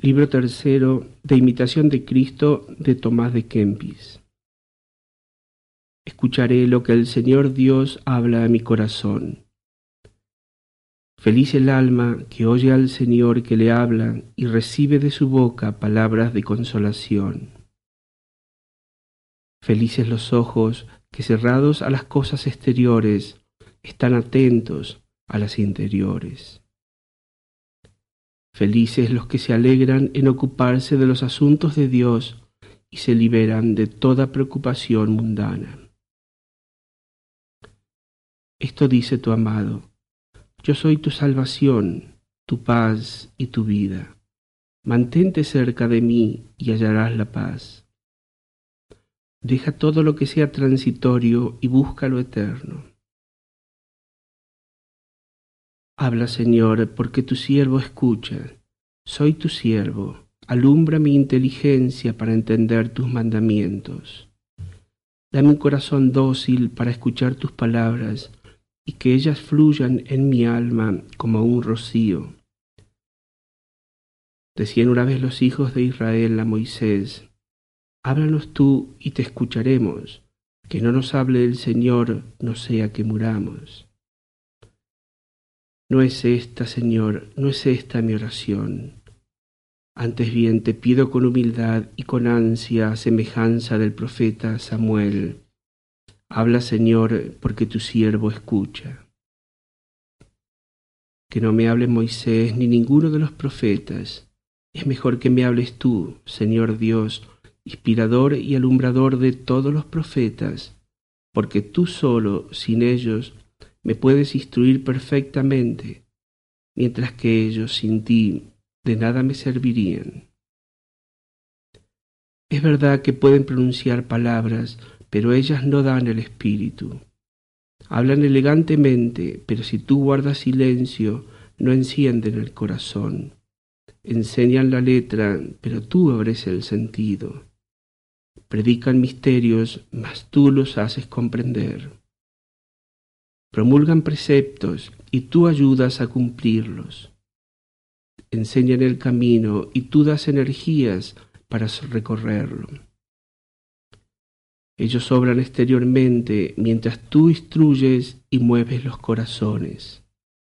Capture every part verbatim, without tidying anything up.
Libro tercero de Imitación de Cristo de Tomás de Kempis. Escucharé lo que el Señor Dios habla a mi corazón. Feliz el alma que oye al Señor que le habla y recibe de su boca palabras de consolación. Felices los ojos que, cerrados a las cosas exteriores, están atentos a las interiores. Felices los que se alegran en ocuparse de los asuntos de Dios y se liberan de toda preocupación mundana. Esto dice tu amado: yo soy tu salvación, tu paz y tu vida. Mantente cerca de mí y hallarás la paz. Deja todo lo que sea transitorio y busca lo eterno. Habla, Señor, porque tu siervo escucha. Soy tu siervo. Alumbra mi inteligencia para entender tus mandamientos. Dame un corazón dócil para escuchar tus palabras y que ellas fluyan en mi alma como un rocío. Decían una vez los hijos de Israel a Moisés: háblanos tú y te escucharemos, que no nos hable el Señor, no sea que muramos. No es esta, Señor, no es esta mi oración. Antes bien te pido con humildad y con ansia, a semejanza del profeta Samuel. Habla, Señor, porque tu siervo escucha. Que no me hable Moisés ni ninguno de los profetas. Es mejor que me hables tú, Señor Dios, inspirador y alumbrador de todos los profetas, porque tú solo, sin ellos, me puedes instruir perfectamente, mientras que ellos, sin ti, de nada me servirían. Es verdad que pueden pronunciar palabras, pero ellas no dan el espíritu. Hablan elegantemente, pero si tú guardas silencio, no encienden el corazón. Enseñan la letra, pero tú abres el sentido. Predican misterios, mas tú los haces comprender. Promulgan preceptos y tú ayudas a cumplirlos. Enseñan el camino y tú das energías para recorrerlo. Ellos obran exteriormente mientras tú instruyes y mueves los corazones.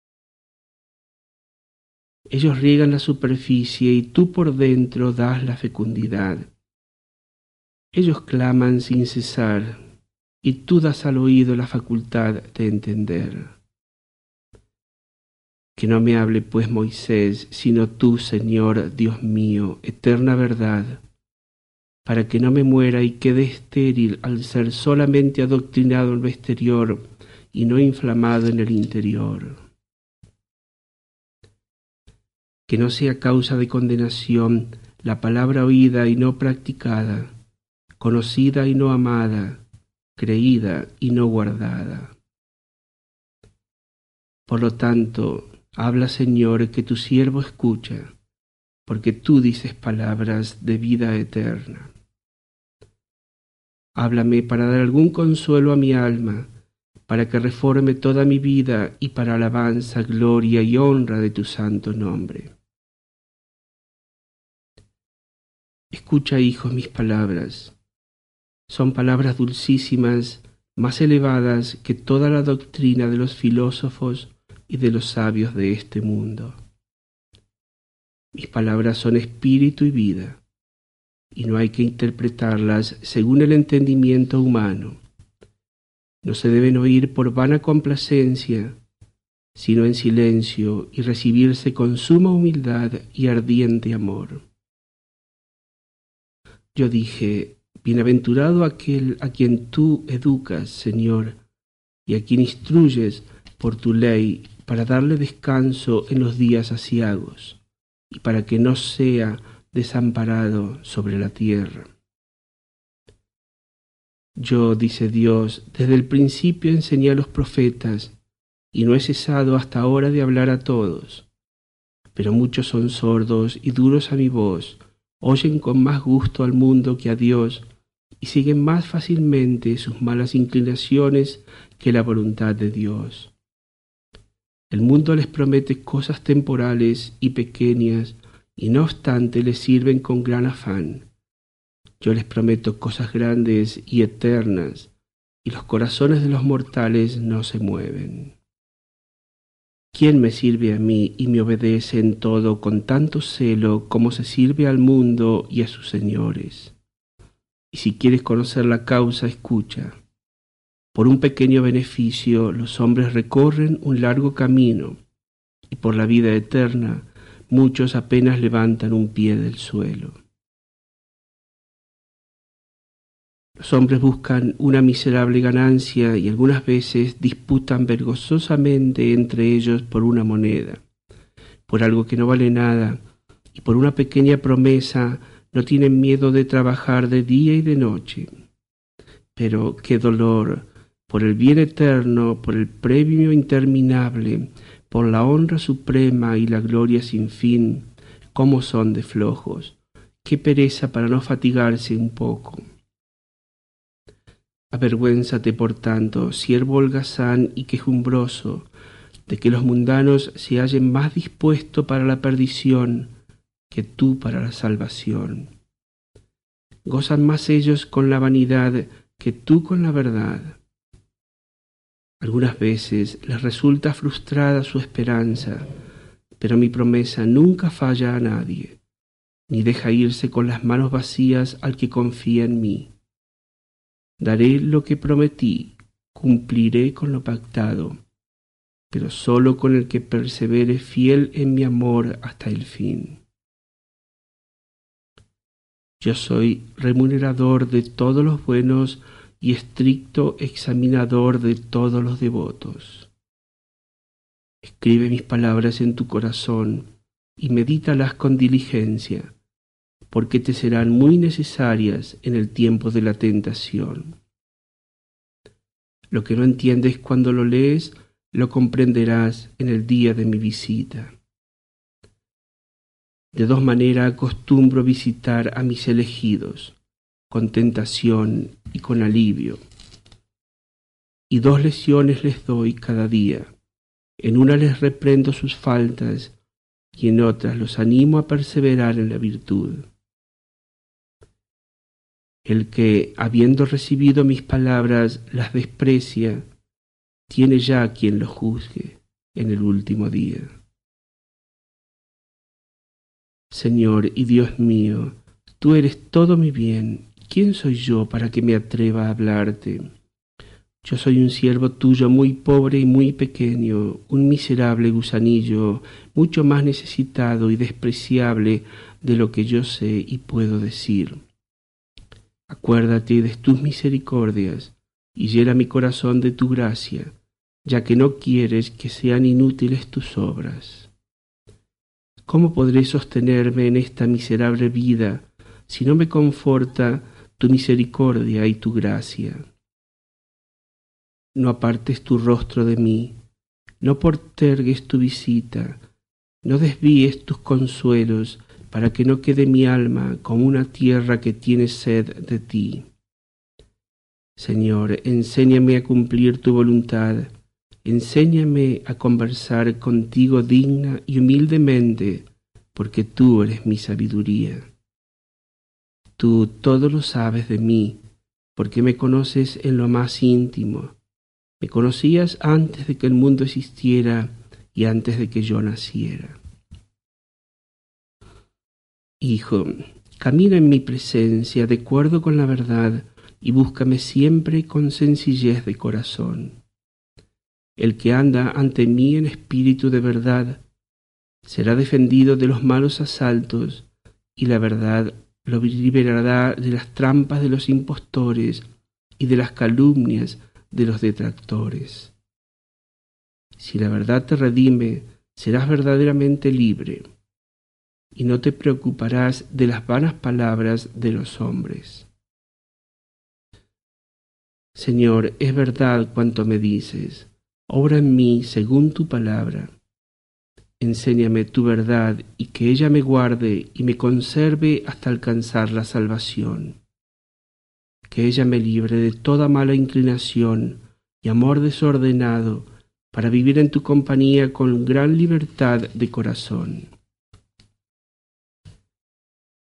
Ellos riegan la superficie y tú por dentro das la fecundidad. Ellos claman sin cesar y tú das al oído la facultad de entender. Que no me hable pues Moisés, sino tú, Señor, Dios mío, eterna verdad, para que no me muera y quede estéril al ser solamente adoctrinado en lo exterior y no inflamado en el interior. Que no sea causa de condenación la palabra oída y no practicada, conocida y no amada, creída y no guardada. Por lo tanto, habla, Señor, que tu siervo escucha, porque tú dices palabras de vida eterna. Háblame para dar algún consuelo a mi alma, para que reforme toda mi vida y para alabanza, gloria y honra de tu santo nombre. Escucha, hijo, mis palabras. Son palabras dulcísimas, más elevadas que toda la doctrina de los filósofos y de los sabios de este mundo. Mis palabras son espíritu y vida, y no hay que interpretarlas según el entendimiento humano. No se deben oír por vana complacencia, sino en silencio y recibirse con suma humildad y ardiente amor. Yo dije: bienaventurado aquel a quien tú educas, Señor, y a quien instruyes por tu ley para darle descanso en los días aciagos y para que no sea desamparado sobre la tierra. Yo, dice Dios, desde el principio enseñé a los profetas y no he cesado hasta ahora de hablar a todos, pero muchos son sordos y duros a mi voz, oyen con más gusto al mundo que a Dios y siguen más fácilmente sus malas inclinaciones que la voluntad de Dios. El mundo les promete cosas temporales y pequeñas y no obstante le sirven con gran afán. Yo les prometo cosas grandes y eternas, y los corazones de los mortales no se mueven. ¿Quién me sirve a mí y me obedece en todo con tanto celo como se sirve al mundo y a sus señores? Y si quieres conocer la causa, escucha. Por un pequeño beneficio los hombres recorren un largo camino, y por la vida eterna muchos apenas levantan un pie del suelo. Los hombres buscan una miserable ganancia y algunas veces disputan vergonzosamente entre ellos por una moneda, por algo que no vale nada, y por una pequeña promesa no tienen miedo de trabajar de día y de noche. Pero qué dolor, por el bien eterno, por el premio interminable, por la honra suprema y la gloria sin fin, cómo son de flojos, qué pereza para no fatigarse un poco. Avergüénzate, por tanto, siervo holgazán y quejumbroso, de que los mundanos se hallen más dispuestos para la perdición que tú para la salvación. Gozan más ellos con la vanidad que tú con la verdad. Algunas veces les resulta frustrada su esperanza, pero mi promesa nunca falla a nadie, ni deja irse con las manos vacías al que confía en mí. Daré lo que prometí, cumpliré con lo pactado, pero solo con el que persevere fiel en mi amor hasta el fin. Yo soy remunerador de todos los buenos y estricto examinador de todos los devotos. Escribe mis palabras en tu corazón y medítalas con diligencia, porque te serán muy necesarias en el tiempo de la tentación. Lo que no entiendes cuando lo lees, lo comprenderás en el día de mi visita. De dos maneras acostumbro visitar a mis elegidos, con tentación y con alivio. Y dos lecciones les doy cada día. En una les reprendo sus faltas y en otras los animo a perseverar en la virtud. El que, habiendo recibido mis palabras, las desprecia, tiene ya quien lo juzgue en el último día. Señor y Dios mío, tú eres todo mi bien. ¿Quién soy yo para que me atreva a hablarte? Yo soy un siervo tuyo muy pobre y muy pequeño, un miserable gusanillo, mucho más necesitado y despreciable de lo que yo sé y puedo decir. Acuérdate de tus misericordias y llena mi corazón de tu gracia, ya que no quieres que sean inútiles tus obras. ¿Cómo podré sostenerme en esta miserable vida si no me conforta tu misericordia y tu gracia? No apartes tu rostro de mí, no postergues tu visita, no desvíes tus consuelos, para que no quede mi alma como una tierra que tiene sed de ti. Señor, enséñame a cumplir tu voluntad, enséñame a conversar contigo digna y humildemente, porque tú eres mi sabiduría. Tú todo lo sabes de mí, porque me conoces en lo más íntimo. Me conocías antes de que el mundo existiera y antes de que yo naciera. Hijo, camina en mi presencia de acuerdo con la verdad y búscame siempre con sencillez de corazón. El que anda ante mí en espíritu de verdad será defendido de los malos asaltos y la verdad lo liberará de las trampas de los impostores y de las calumnias de los detractores. Si la verdad te redime, serás verdaderamente libre y no te preocuparás de las vanas palabras de los hombres. Señor, es verdad cuanto me dices, obra en mí según tu palabra. Enséñame tu verdad y que ella me guarde y me conserve hasta alcanzar la salvación. Que ella me libre de toda mala inclinación y amor desordenado, para vivir en tu compañía con gran libertad de corazón.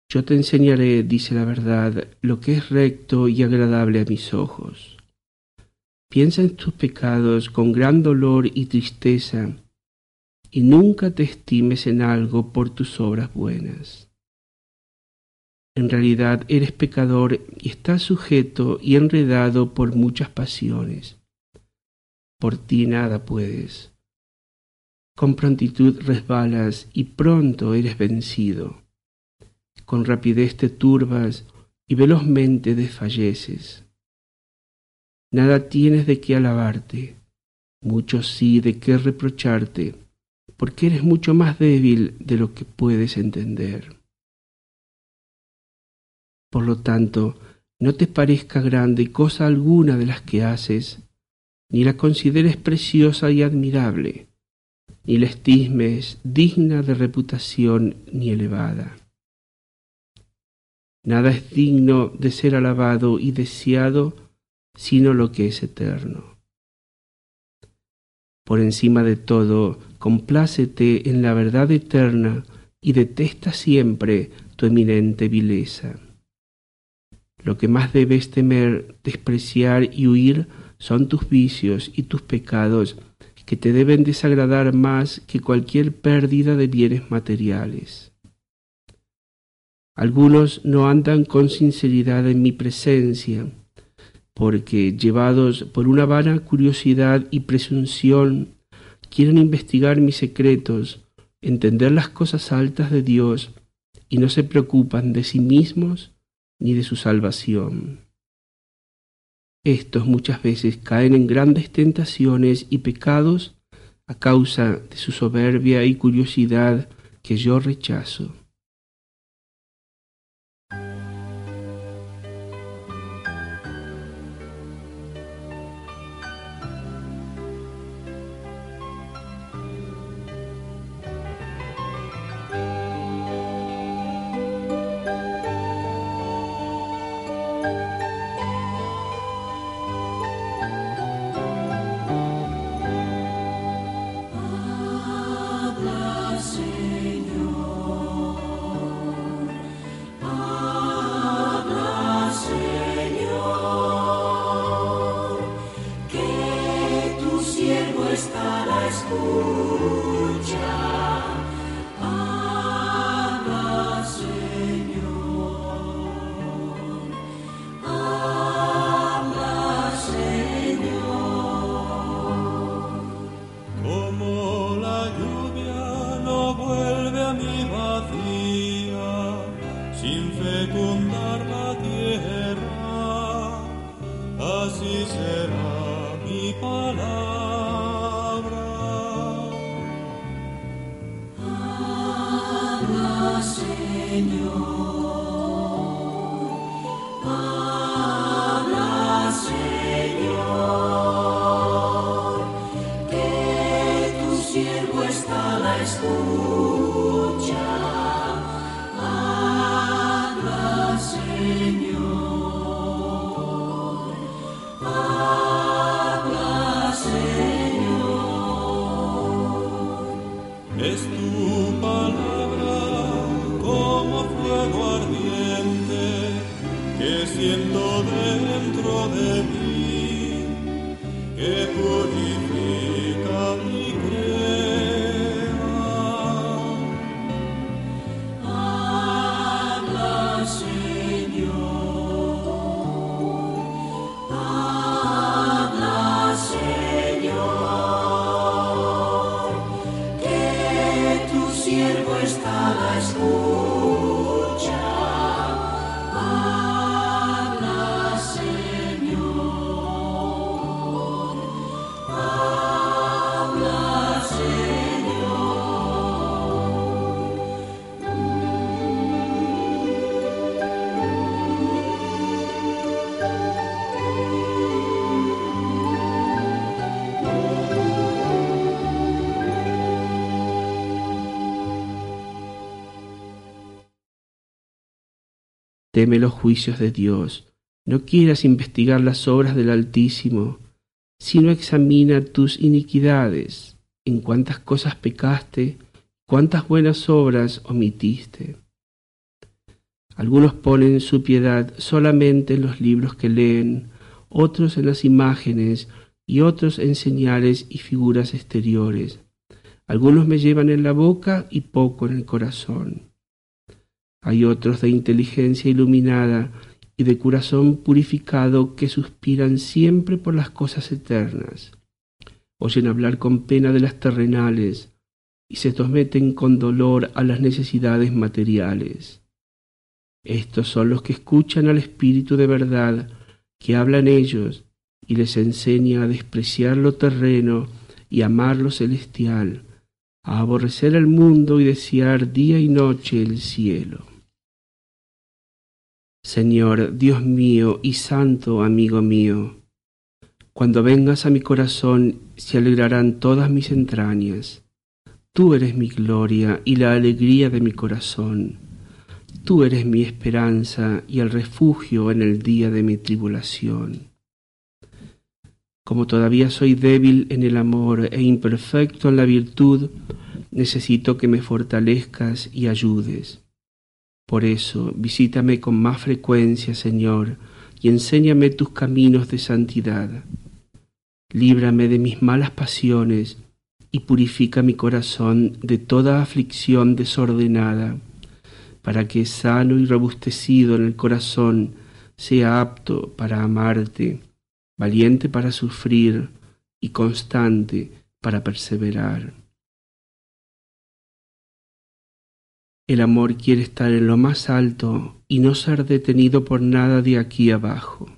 Yo te enseñaré, dice la verdad, lo que es recto y agradable a mis ojos. Piensa en tus pecados con gran dolor y tristeza, y nunca te estimes en algo por tus obras buenas. En realidad eres pecador y estás sujeto y enredado por muchas pasiones. Por ti nada puedes. Con prontitud resbalas y pronto eres vencido. Con rapidez te turbas y velozmente desfalleces. Nada tienes de qué alabarte, mucho sí de qué reprocharte, porque eres mucho más débil de lo que puedes entender. Por lo tanto, no te parezca grande cosa alguna de las que haces, ni la consideres preciosa y admirable, ni la estimes digna de reputación ni elevada. Nada es digno de ser alabado y deseado, sino lo que es eterno. Por encima de todo, complácete en la verdad eterna y detesta siempre tu eminente vileza. Lo que más debes temer, despreciar y huir son tus vicios y tus pecados, que te deben desagradar más que cualquier pérdida de bienes materiales. Algunos no andan con sinceridad en mi presencia, porque, llevados por una vana curiosidad y presunción, quieren investigar mis secretos, entender las cosas altas de Dios, y no se preocupan de sí mismos ni de su salvación. Estos muchas veces caen en grandes tentaciones y pecados a causa de su soberbia y curiosidad que yo rechazo. Teme los juicios de Dios, no quieras investigar las obras del Altísimo, sino examina tus iniquidades, en cuántas cosas pecaste, cuántas buenas obras omitiste. Algunos ponen su piedad solamente en los libros que leen, otros en las imágenes y otros en señales y figuras exteriores. Algunos me llevan en la boca y poco en el corazón. Hay otros de inteligencia iluminada y de corazón purificado que suspiran siempre por las cosas eternas. Oyen hablar con pena de las terrenales y se someten con dolor a las necesidades materiales. Estos son los que escuchan al Espíritu de verdad que habla en ellos y les enseña a despreciar lo terreno y amar lo celestial, a aborrecer el mundo y desear día y noche el cielo. Señor, Dios mío y santo amigo mío, cuando vengas a mi corazón se alegrarán todas mis entrañas. Tú eres mi gloria y la alegría de mi corazón. Tú eres mi esperanza y el refugio en el día de mi tribulación. Como todavía soy débil en el amor e imperfecto en la virtud, necesito que me fortalezcas y ayudes. Por eso, visítame con más frecuencia, Señor, y enséñame tus caminos de santidad. Líbrame de mis malas pasiones y purifica mi corazón de toda aflicción desordenada, para que, sano y robustecido en el corazón, sea apto para amarte, valiente para sufrir y constante para perseverar. El amor quiere estar en lo más alto y no ser detenido por nada de aquí abajo.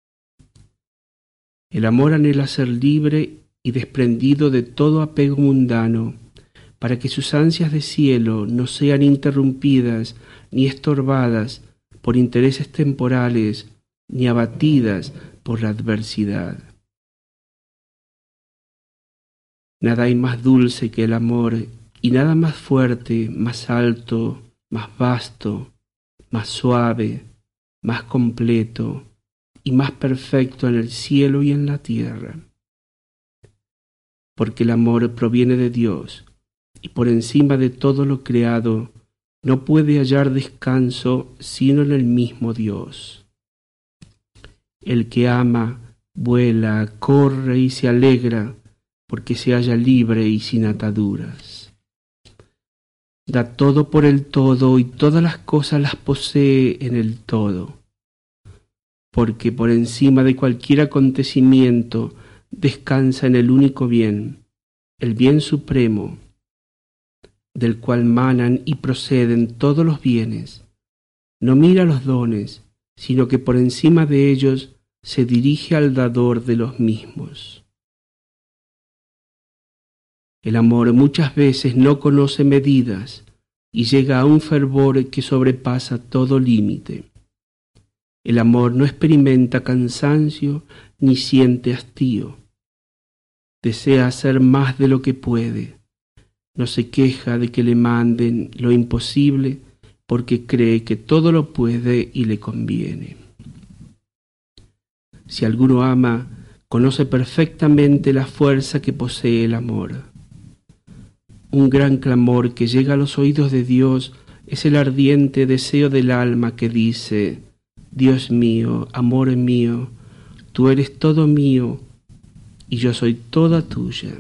El amor anhela ser libre y desprendido de todo apego mundano, para que sus ansias de cielo no sean interrumpidas ni estorbadas por intereses temporales, ni abatidas por la adversidad. Nada hay más dulce que el amor, y nada más fuerte, más alto, más vasto, más suave, más completo y más perfecto en el cielo y en la tierra. Porque el amor proviene de Dios, y por encima de todo lo creado, no puede hallar descanso sino en el mismo Dios. El que ama, vuela, corre y se alegra, porque se halla libre y sin ataduras. Da todo por el todo y todas las cosas las posee en el todo, porque por encima de cualquier acontecimiento descansa en el único bien, el bien supremo, del cual manan y proceden todos los bienes. No mira los dones, sino que por encima de ellos se dirige al dador de los mismos. El amor muchas veces no conoce medidas y llega a un fervor que sobrepasa todo límite. El amor no experimenta cansancio ni siente hastío. Desea hacer más de lo que puede. No se queja de que le manden lo imposible porque cree que todo lo puede y le conviene. Si alguno ama, conoce perfectamente la fuerza que posee el amor. Un gran clamor que llega a los oídos de Dios es el ardiente deseo del alma que dice: Dios mío, amor mío, tú eres todo mío y yo soy toda tuya.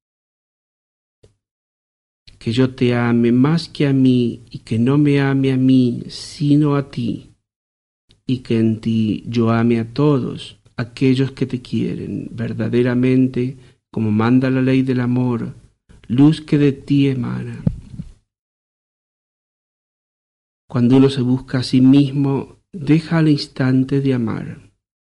Que yo te ame más que a mí y que no me ame a mí sino a ti, y que en ti yo ame a todos aquellos que te quieren verdaderamente como manda la ley del amor, luz que de ti emana. Cuando uno se busca a sí mismo, deja al instante de amar.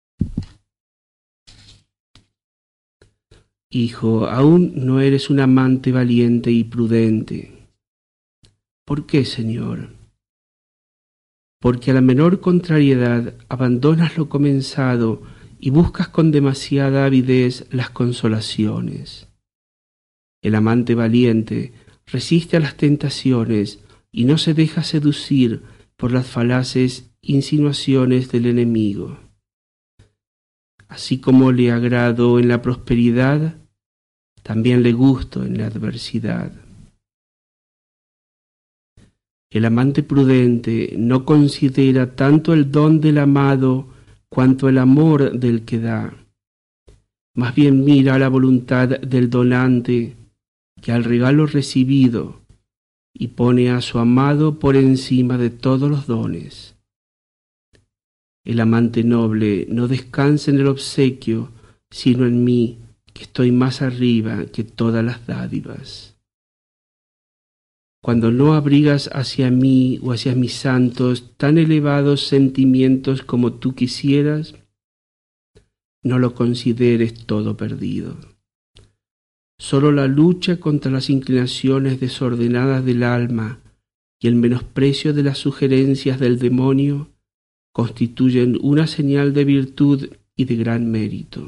Hijo, aún no eres un amante valiente y prudente. ¿Por qué, Señor? Porque a la menor contrariedad abandonas lo comenzado y buscas con demasiada avidez las consolaciones. El amante valiente resiste a las tentaciones y no se deja seducir por las falaces insinuaciones del enemigo. Así como le agrado en la prosperidad, también le gusto en la adversidad. El amante prudente no considera tanto el don del amado cuanto el amor del que da. Más bien mira a la voluntad del donante que al regalo recibido y pone a su amado por encima de todos los dones. El amante noble no descansa en el obsequio, sino en mí, que estoy más arriba que todas las dádivas. Cuando no abrigas hacia mí o hacia mis santos tan elevados sentimientos como tú quisieras, no lo consideres todo perdido. Solo la lucha contra las inclinaciones desordenadas del alma y el menosprecio de las sugerencias del demonio constituyen una señal de virtud y de gran mérito.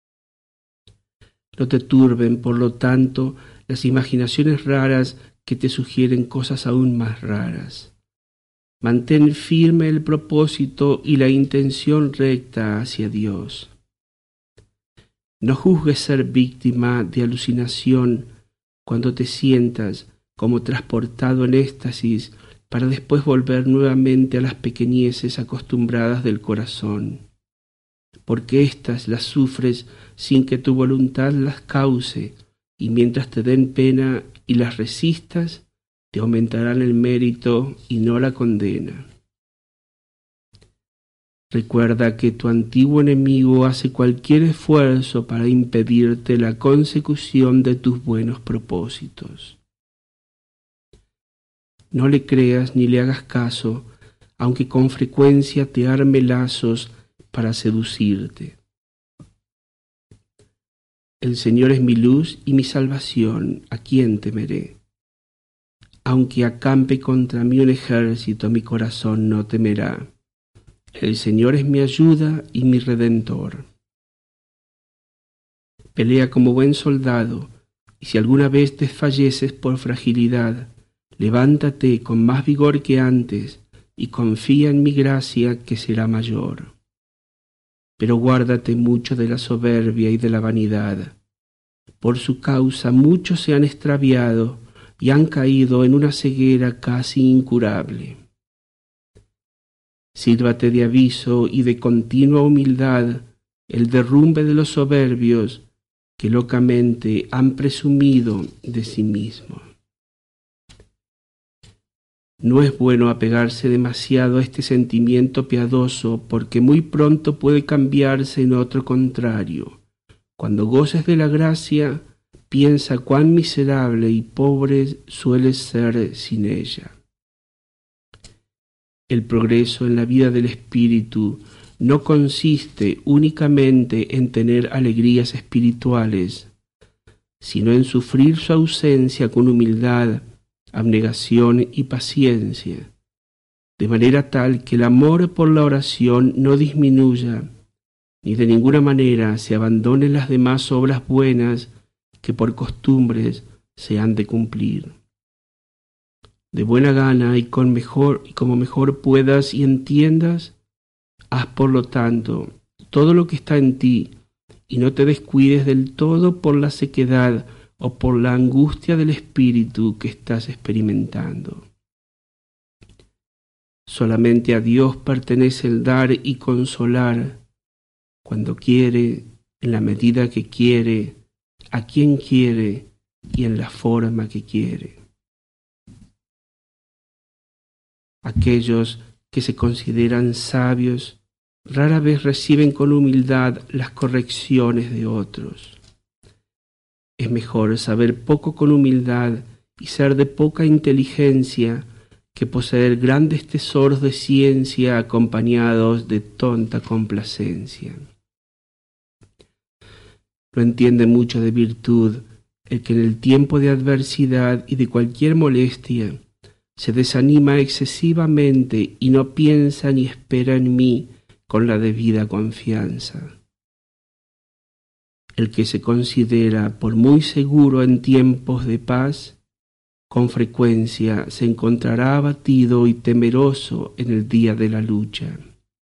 No te turben, por lo tanto, las imaginaciones raras que te sugieren cosas aún más raras. Mantén firme el propósito y la intención recta hacia Dios. No juzgues ser víctima de alucinación cuando te sientas como transportado en éxtasis para después volver nuevamente a las pequeñeces acostumbradas del corazón, porque éstas las sufres sin que tu voluntad las cause, y mientras te den pena y las resistas, te aumentarán el mérito y no la condena. Recuerda que tu antiguo enemigo hace cualquier esfuerzo para impedirte la consecución de tus buenos propósitos. No le creas ni le hagas caso, aunque con frecuencia te arme lazos para seducirte. El Señor es mi luz y mi salvación, ¿a quién temeré? Aunque acampe contra mí un ejército, mi corazón no temerá. El Señor es mi ayuda y mi redentor. Pelea como buen soldado, y si alguna vez desfalleces por fragilidad, levántate con más vigor que antes y confía en mi gracia que será mayor. Pero guárdate mucho de la soberbia y de la vanidad. Por su causa muchos se han extraviado y han caído en una ceguera casi incurable. Sírvate de aviso y de continua humildad el derrumbe de los soberbios que locamente han presumido de sí mismos. No es bueno apegarse demasiado a este sentimiento piadoso, porque muy pronto puede cambiarse en otro contrario. Cuando goces de la gracia, piensa cuán miserable y pobre sueles ser sin ella. El progreso en la vida del espíritu no consiste únicamente en tener alegrías espirituales, sino en sufrir su ausencia con humildad, abnegación y paciencia, de manera tal que el amor por la oración no disminuya, ni de ninguna manera se abandonen las demás obras buenas que por costumbres se han de cumplir. De buena gana y con mejor y como mejor puedas y entiendas, haz por lo tanto todo lo que está en ti, y no te descuides del todo por la sequedad o por la angustia del espíritu que estás experimentando. Solamente a Dios pertenece el dar y consolar, cuando quiere, en la medida que quiere, a quien quiere y en la forma que quiere. Aquellos que se consideran sabios rara vez reciben con humildad las correcciones de otros. Es mejor saber poco con humildad y ser de poca inteligencia que poseer grandes tesoros de ciencia acompañados de tonta complacencia. No entiende mucho de virtud el que en el tiempo de adversidad y de cualquier molestia se desanima excesivamente y no piensa ni espera en mí con la debida confianza. El que se considera por muy seguro en tiempos de paz, con frecuencia se encontrará abatido y temeroso en el día de la lucha.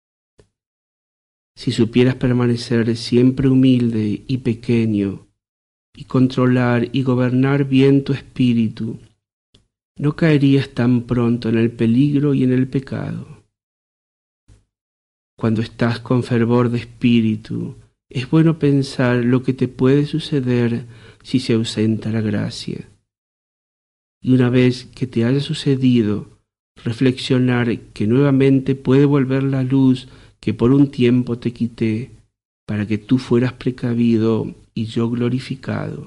Si supieras permanecer siempre humilde y pequeño, y controlar y gobernar bien tu espíritu, no caerías tan pronto en el peligro y en el pecado. Cuando estás con fervor de espíritu, es bueno pensar lo que te puede suceder si se ausenta la gracia. Y una vez que te haya sucedido, reflexionar que nuevamente puede volver la luz que por un tiempo te quité, para que tú fueras precavido y yo glorificado.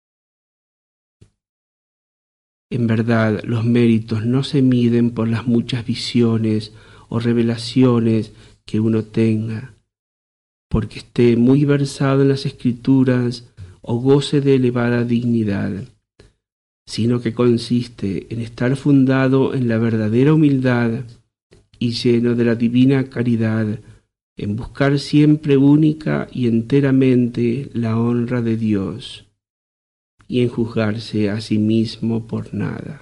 En verdad, los méritos no se miden por las muchas visiones o revelaciones que uno tenga, porque esté muy versado en las Escrituras o goce de elevada dignidad, sino que consiste en estar fundado en la verdadera humildad y lleno de la divina caridad, en buscar siempre única y enteramente la honra de Dios, y en juzgarse a sí mismo por nada.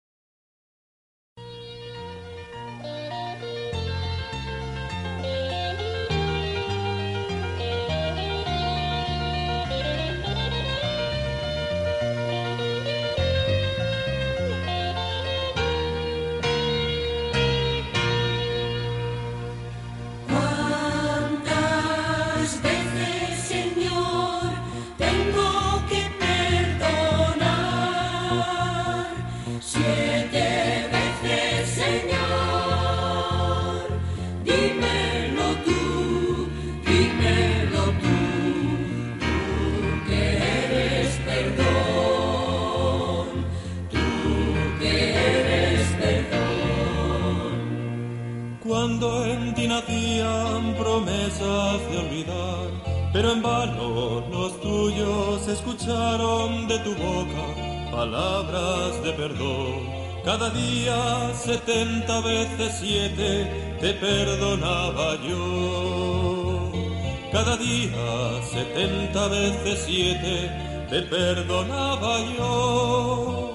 Cuando en ti nacían promesas de olvidar, pero en vano los tuyos escucharon de tu boca palabras de perdón. Cada día setenta veces siete te perdonaba yo. Cada día setenta veces siete te perdonaba yo.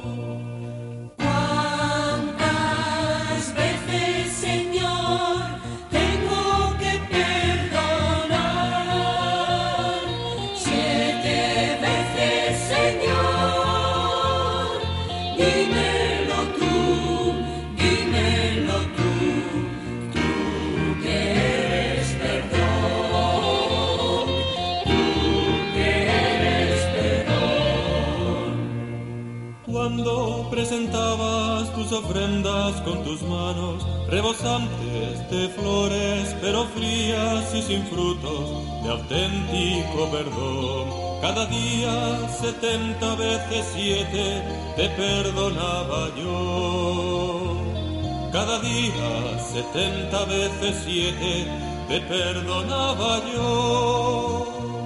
Cuando presentabas tus ofrendas con tus manos, rebosantes de flores, pero frías y sin frutos, de auténtico perdón. Cada día setenta veces siete te perdonaba yo. Cada día setenta veces siete te perdonaba yo.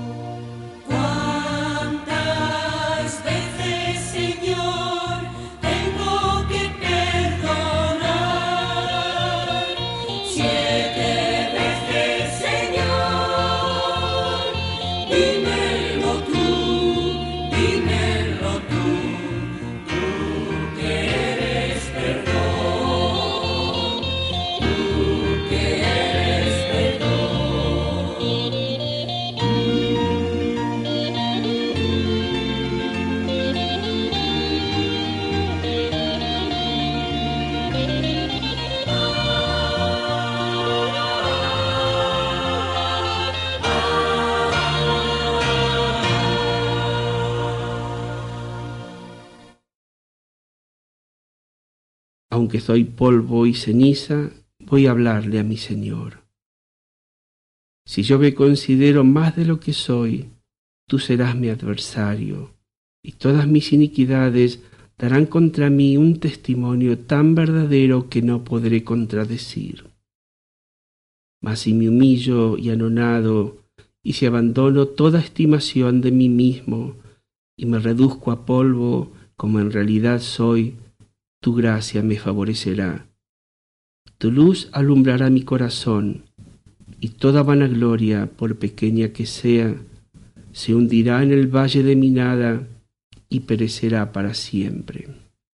Aunque soy polvo y ceniza, voy a hablarle a mi Señor. Si yo me considero más de lo que soy, tú serás mi adversario, y todas mis iniquidades darán contra mí un testimonio tan verdadero que no podré contradecir. Mas si me humillo y anonado, y si abandono toda estimación de mí mismo, y me reduzco a polvo como en realidad soy, tu gracia me favorecerá. Tu luz alumbrará mi corazón, y toda vanagloria, por pequeña que sea, se hundirá en el valle de mi nada y perecerá para siempre.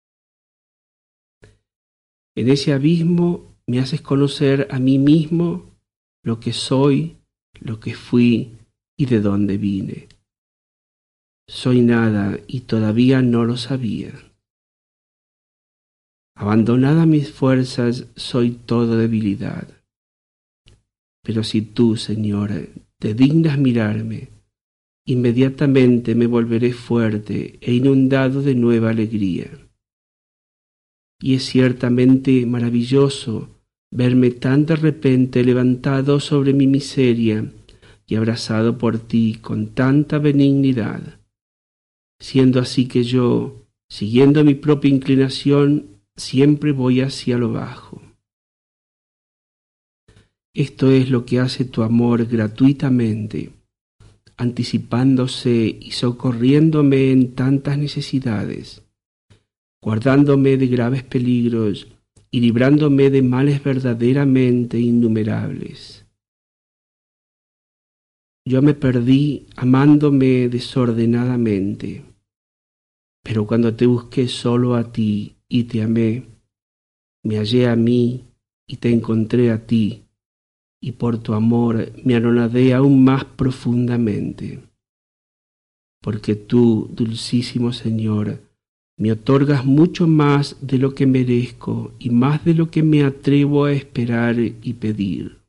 En ese abismo me haces conocer a mí mismo lo que soy, lo que fui y de dónde vine. Soy nada y todavía no lo sabía. Abandonada mis fuerzas, soy todo debilidad. Pero si tú, Señor, te dignas mirarme, inmediatamente me volveré fuerte e inundado de nueva alegría. Y es ciertamente maravilloso verme tan de repente levantado sobre mi miseria y abrazado por ti con tanta benignidad, siendo así que yo, siguiendo mi propia inclinación, siempre voy hacia lo bajo. Esto es lo que hace tu amor gratuitamente, anticipándose y socorriéndome en tantas necesidades, guardándome de graves peligros y librándome de males verdaderamente innumerables. Yo me perdí amándome desordenadamente, pero cuando te busqué solo a ti y te amé, me hallé a mí y te encontré a ti, y por tu amor me anonadé aún más profundamente. Porque tú, dulcísimo Señor, me otorgas mucho más de lo que merezco y más de lo que me atrevo a esperar y pedir.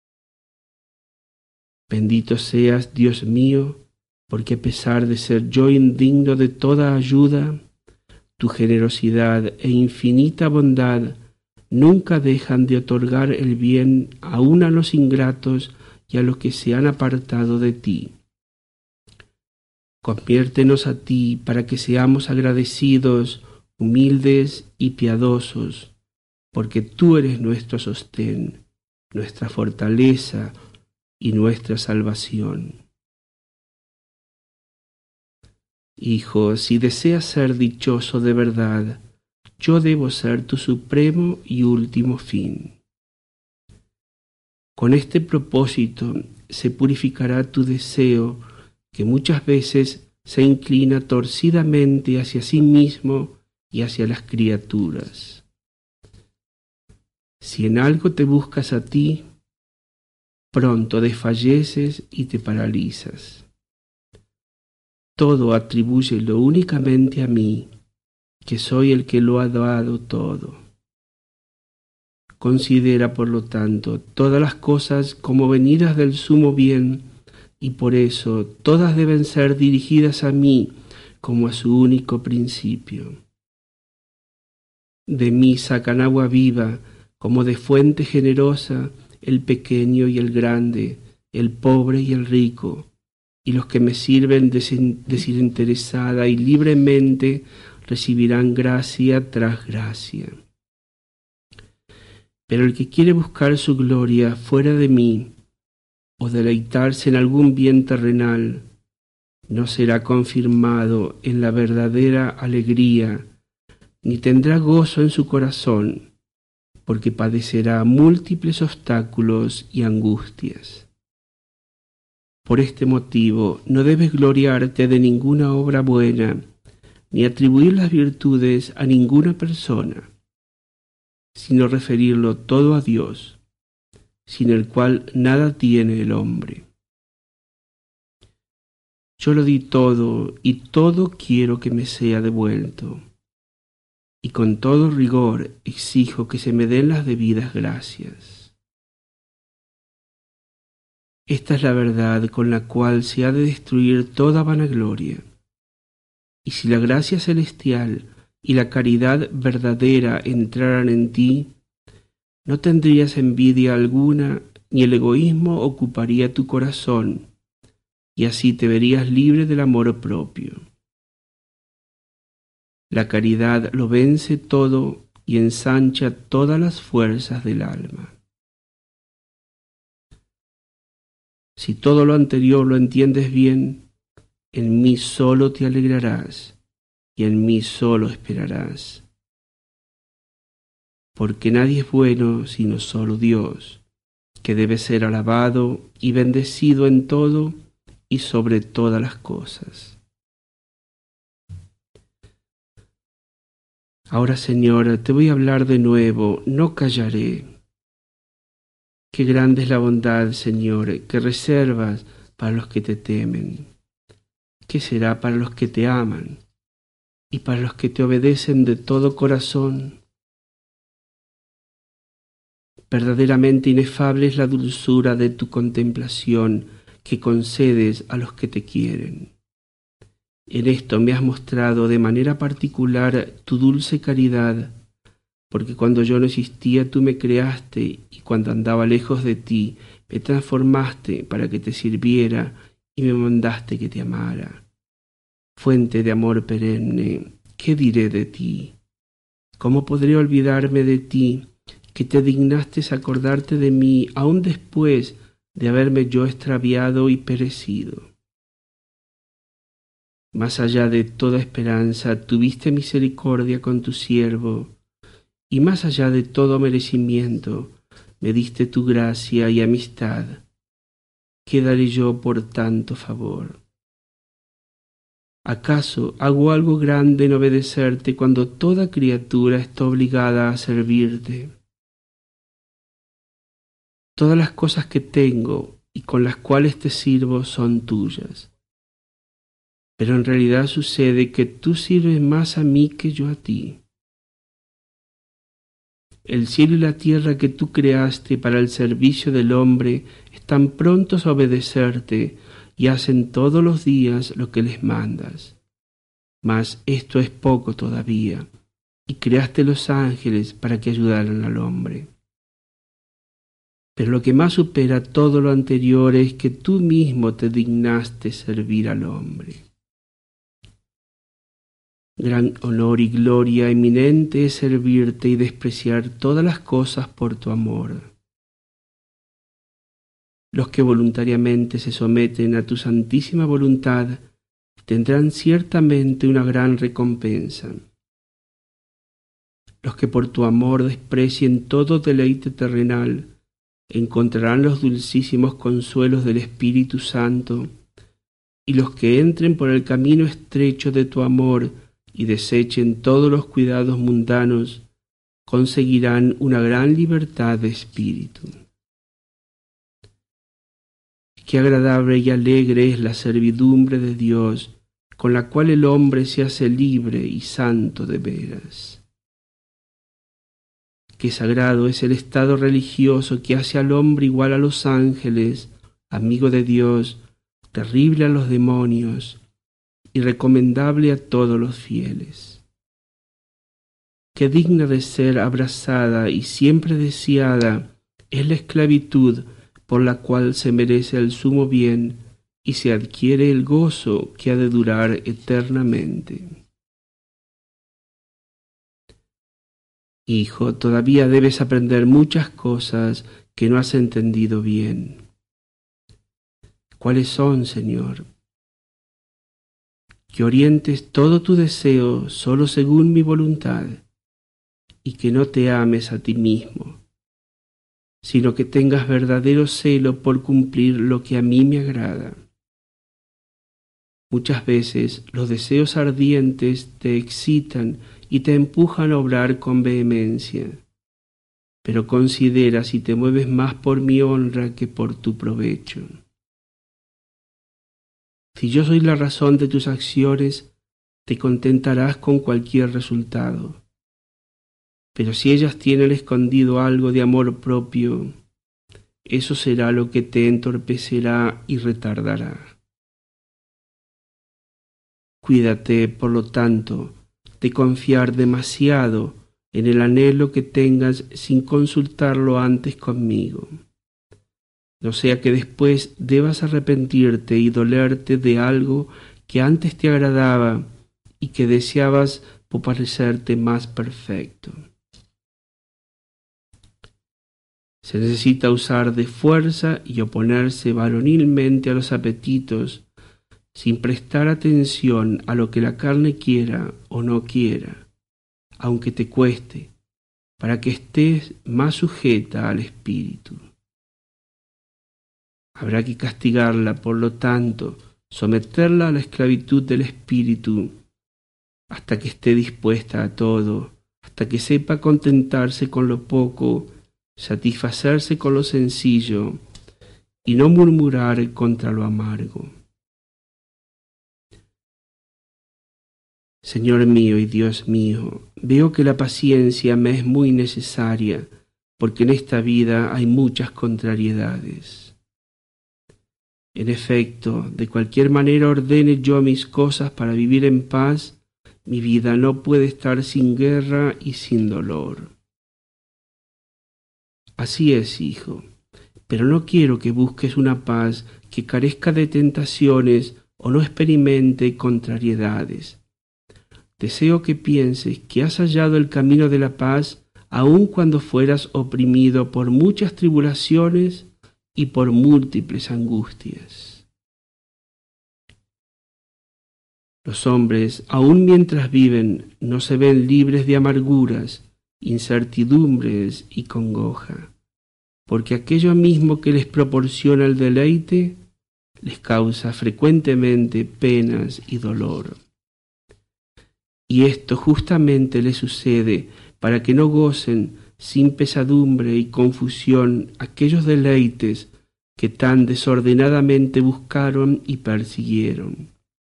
Bendito seas, Dios mío, porque a pesar de ser yo indigno de toda ayuda, tu generosidad e infinita bondad nunca dejan de otorgar el bien aun a los ingratos y a los que se han apartado de ti. Conviértenos a ti para que seamos agradecidos, humildes y piadosos, porque tú eres nuestro sostén, nuestra fortaleza y nuestra salvación. Hijo, si deseas ser dichoso de verdad, yo debo ser tu supremo y último fin. Con este propósito se purificará tu deseo, que muchas veces se inclina torcidamente hacia sí mismo y hacia las criaturas. Si en algo te buscas a ti, pronto desfalleces y te paralizas. Todo atribúyelo únicamente a mí, que soy el que lo ha dado todo. Considera, por lo tanto, todas las cosas como venidas del sumo bien, y por eso todas deben ser dirigidas a mí como a su único principio. De mí sacan agua viva, como de fuente generosa, el pequeño y el grande, el pobre y el rico, y los que me sirven desinteresada y libremente recibirán gracia tras gracia. Pero el que quiere buscar su gloria fuera de mí, o deleitarse en algún bien terrenal, no será confirmado en la verdadera alegría, ni tendrá gozo en su corazón, porque padecerá múltiples obstáculos y angustias. Por este motivo no debes gloriarte de ninguna obra buena, ni atribuir las virtudes a ninguna persona, sino referirlo todo a Dios, sin el cual nada tiene el hombre. Yo lo di todo, y todo quiero que me sea devuelto, y con todo rigor exijo que se me den las debidas gracias. Esta es la verdad con la cual se ha de destruir toda vanagloria, y si la gracia celestial y la caridad verdadera entraran en ti, no tendrías envidia alguna, ni el egoísmo ocuparía tu corazón, y así te verías libre del amor propio. La caridad lo vence todo y ensancha todas las fuerzas del alma. Si todo lo anterior lo entiendes bien, en mí solo te alegrarás y en mí solo esperarás. Porque nadie es bueno sino solo Dios, que debe ser alabado y bendecido en todo y sobre todas las cosas. Ahora, Señor, te voy a hablar de nuevo, no callaré. Qué grande es la bondad, Señor, que reservas para los que te temen. ¿Qué será para los que te aman y para los que te obedecen de todo corazón? Verdaderamente inefable es la dulzura de tu contemplación que concedes a los que te quieren. En esto me has mostrado de manera particular tu dulce caridad, porque cuando yo no existía tú me creaste y cuando andaba lejos de ti me transformaste para que te sirviera y me mandaste que te amara. Fuente de amor perenne, ¿qué diré de ti? ¿Cómo podré olvidarme de ti, que te dignaste acordarte de mí aún después de haberme yo extraviado y perecido? Más allá de toda esperanza, tuviste misericordia con tu siervo, y más allá de todo merecimiento, me diste tu gracia y amistad. ¿Qué daré yo por tanto favor? ¿Acaso hago algo grande en obedecerte cuando toda criatura está obligada a servirte? Todas las cosas que tengo y con las cuales te sirvo son tuyas. Pero en realidad sucede que tú sirves más a mí que yo a ti. El cielo y la tierra que tú creaste para el servicio del hombre están prontos a obedecerte y hacen todos los días lo que les mandas. Mas esto es poco todavía, y creaste los ángeles para que ayudaran al hombre. Pero lo que más supera todo lo anterior es que tú mismo te dignaste servir al hombre. Gran honor y gloria eminente es servirte y despreciar todas las cosas por tu amor. Los que voluntariamente se someten a tu santísima voluntad tendrán ciertamente una gran recompensa. Los que por tu amor desprecien todo deleite terrenal encontrarán los dulcísimos consuelos del Espíritu Santo, y los que entren por el camino estrecho de tu amor y desechen todos los cuidados mundanos, conseguirán una gran libertad de espíritu. Qué agradable y alegre es la servidumbre de Dios, con la cual el hombre se hace libre y santo de veras. Qué sagrado es el estado religioso que hace al hombre igual a los ángeles, amigo de Dios, terrible a los demonios y recomendable a todos los fieles. Qué digna de ser abrazada y siempre deseada es la esclavitud por la cual se merece el sumo bien y se adquiere el gozo que ha de durar eternamente. Hijo, todavía debes aprender muchas cosas que no has entendido bien. ¿Cuáles son, Señor? Que orientes todo tu deseo solo según mi voluntad, y que no te ames a ti mismo, sino que tengas verdadero celo por cumplir lo que a mí me agrada. Muchas veces los deseos ardientes te excitan y te empujan a obrar con vehemencia, pero considera si te mueves más por mi honra que por tu provecho. Si yo soy la razón de tus acciones, te contentarás con cualquier resultado. Pero si ellas tienen escondido algo de amor propio, eso será lo que te entorpecerá y retardará. Cuídate, por lo tanto, de confiar demasiado en el anhelo que tengas sin consultarlo antes conmigo. No sea que después debas arrepentirte y dolerte de algo que antes te agradaba y que deseabas por parecerte más perfecto. Se necesita usar de fuerza y oponerse varonilmente a los apetitos sin prestar atención a lo que la carne quiera o no quiera, aunque te cueste, para que estés más sujeta al espíritu. Habrá que castigarla, por lo tanto, someterla a la esclavitud del espíritu, hasta que esté dispuesta a todo, hasta que sepa contentarse con lo poco, satisfacerse con lo sencillo y no murmurar contra lo amargo. Señor mío y Dios mío, veo que la paciencia me es muy necesaria, porque en esta vida hay muchas contrariedades. En efecto, de cualquier manera ordene yo mis cosas para vivir en paz, mi vida no puede estar sin guerra y sin dolor. Así es, hijo, pero no quiero que busques una paz que carezca de tentaciones o no experimente contrariedades. Deseo que pienses que has hallado el camino de la paz aun cuando fueras oprimido por muchas tribulaciones y por múltiples angustias. Los hombres, aun mientras viven, no se ven libres de amarguras, incertidumbres y congoja, porque aquello mismo que les proporciona el deleite les causa frecuentemente penas y dolor. Y esto justamente les sucede para que no gocen sin pesadumbre y confusión aquellos deleites que tan desordenadamente buscaron y persiguieron.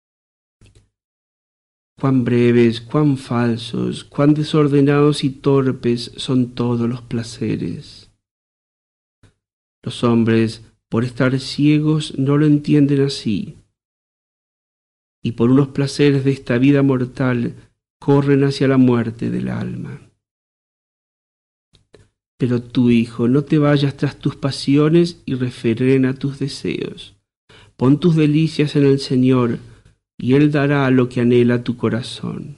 Cuán breves, cuán falsos, cuán desordenados y torpes son todos los placeres. Los hombres, por estar ciegos, no lo entienden así, y por unos placeres de esta vida mortal corren hacia la muerte del alma. Pero tú, hijo, no te vayas tras tus pasiones y refrena tus deseos. Pon tus delicias en el Señor, y Él dará lo que anhela tu corazón.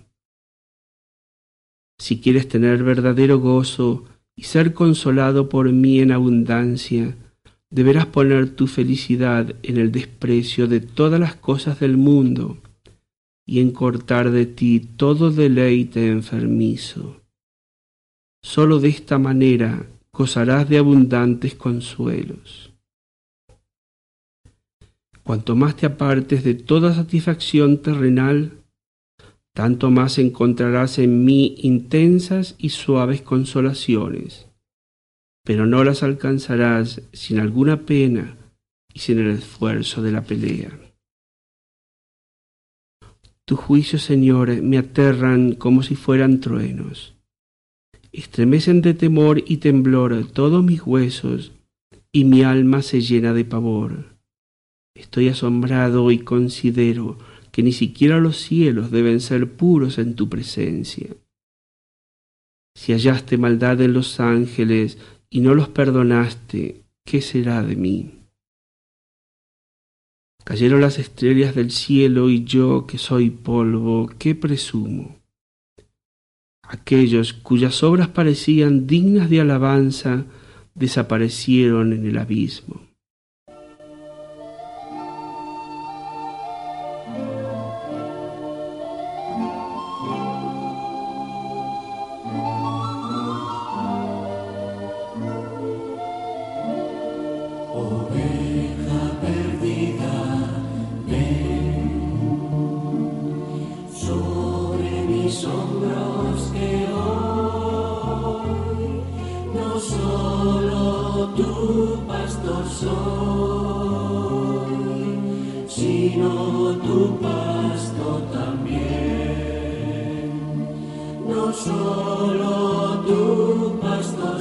Si quieres tener verdadero gozo y ser consolado por mí en abundancia, deberás poner tu felicidad en el desprecio de todas las cosas del mundo y en cortar de ti todo deleite enfermizo. Solo de esta manera gozarás de abundantes consuelos. Cuanto más te apartes de toda satisfacción terrenal, tanto más encontrarás en mí intensas y suaves consolaciones, pero no las alcanzarás sin alguna pena y sin el esfuerzo de la pelea. Tus juicios, Señor, me aterran como si fueran truenos. Estremecen de temor y temblor todos mis huesos, y mi alma se llena de pavor. Estoy asombrado y considero que ni siquiera los cielos deben ser puros en tu presencia. Si hallaste maldad en los ángeles y no los perdonaste, ¿qué será de mí? Cayeron las estrellas del cielo y yo, que soy polvo, ¿qué presumo? Aquellos cuyas obras parecían dignas de alabanza desaparecieron en el abismo. Oveja perdida, ven sobre mis hombros que hoy no solo tu pastor soy, sino tu pasto también. No solo tu pastor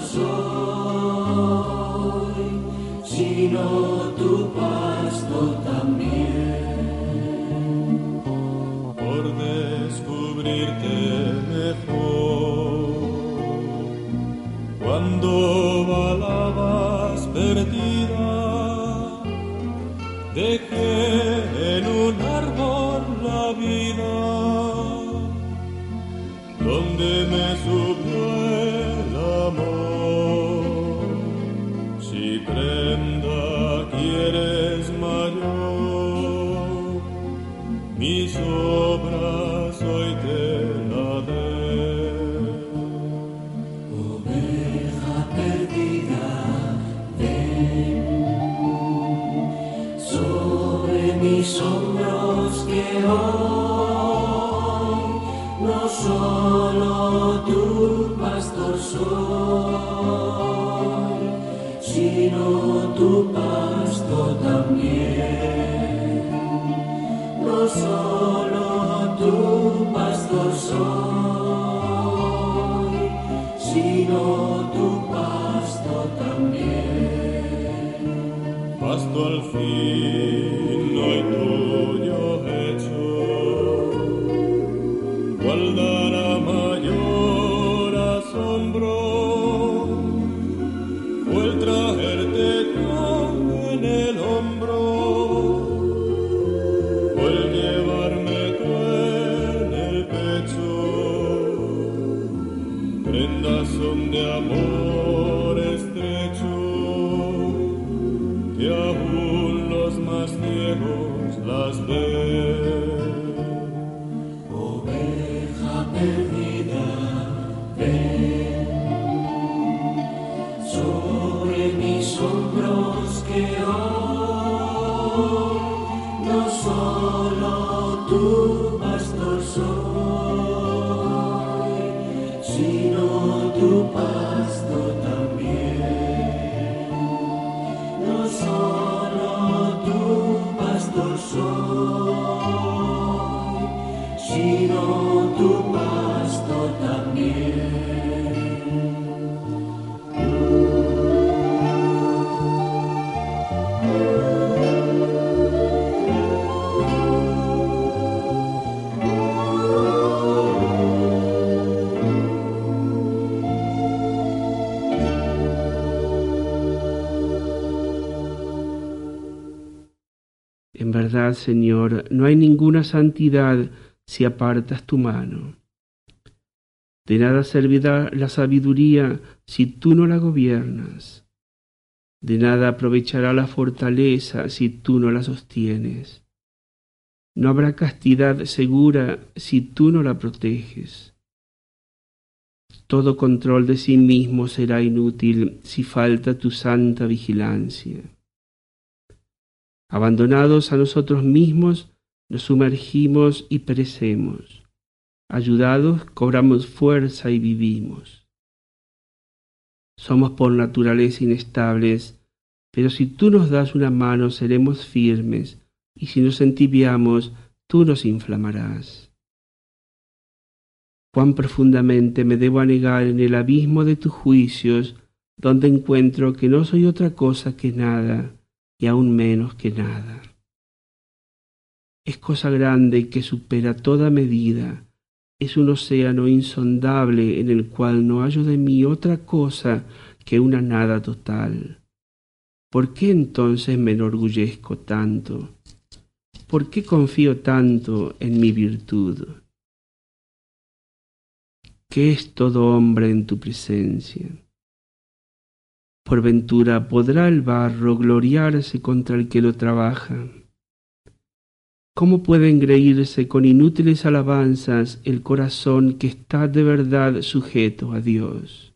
soy, sino tu pasto también. Por descubrirte mejor, cuando balabas perdida, dejé en un árbol la vida, donde me subió el amor. Si prenda quieres mayor, mis obras hoy te la dé. Oveja perdida, ven sobre mis hombros que hoy no solo tu pastor soy, sino tu pasto también. No solo tu pastor soy, sino tu pasto pasto al fin hoy tuyo hecho, cuál dará mayor asombro, o el traerte tú en el hombro, o el llevarme tú en el pecho, prendas son de amor estrecho, que aún los más ciegos las ven. Oveja perdida, ven sobre mis hombros que hoy no solo tu pastor soy, sino tu pasto también. No solo tu pastor soy, sino tu pasto también. En verdad, Señor, no hay ninguna santidad si apartas tu mano. De nada servirá la sabiduría si tú no la gobiernas. De nada aprovechará la fortaleza si tú no la sostienes. No habrá castidad segura si tú no la proteges. Todo control de sí mismo será inútil si falta tu santa vigilancia. Abandonados a nosotros mismos, nos sumergimos y perecemos. Ayudados, cobramos fuerza y vivimos. Somos por naturaleza inestables, pero si tú nos das una mano seremos firmes, y si nos entibiamos, tú nos inflamarás. Cuán profundamente me debo anegar en el abismo de tus juicios, donde encuentro que no soy otra cosa que nada, y aún menos que nada. Es cosa grande que supera toda medida, es un océano insondable en el cual no hallo de mí otra cosa que una nada total. ¿Por qué entonces me enorgullezco tanto? ¿Por qué confío tanto en mi virtud? ¿Qué es todo hombre en tu presencia? Por ventura, ¿podrá el barro gloriarse contra el que lo trabaja? ¿Cómo puede engreírse con inútiles alabanzas el corazón que está de verdad sujeto a Dios?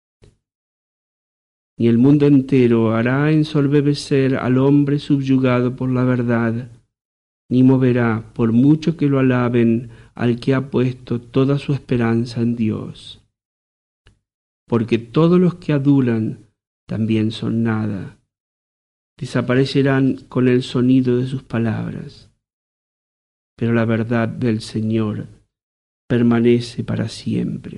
Ni el mundo entero hará ensoberbecer al hombre subyugado por la verdad, ni moverá, por mucho que lo alaben, al que ha puesto toda su esperanza en Dios. Porque todos los que adulan también son nada, desaparecerán con el sonido de sus palabras, pero la verdad del Señor permanece para siempre.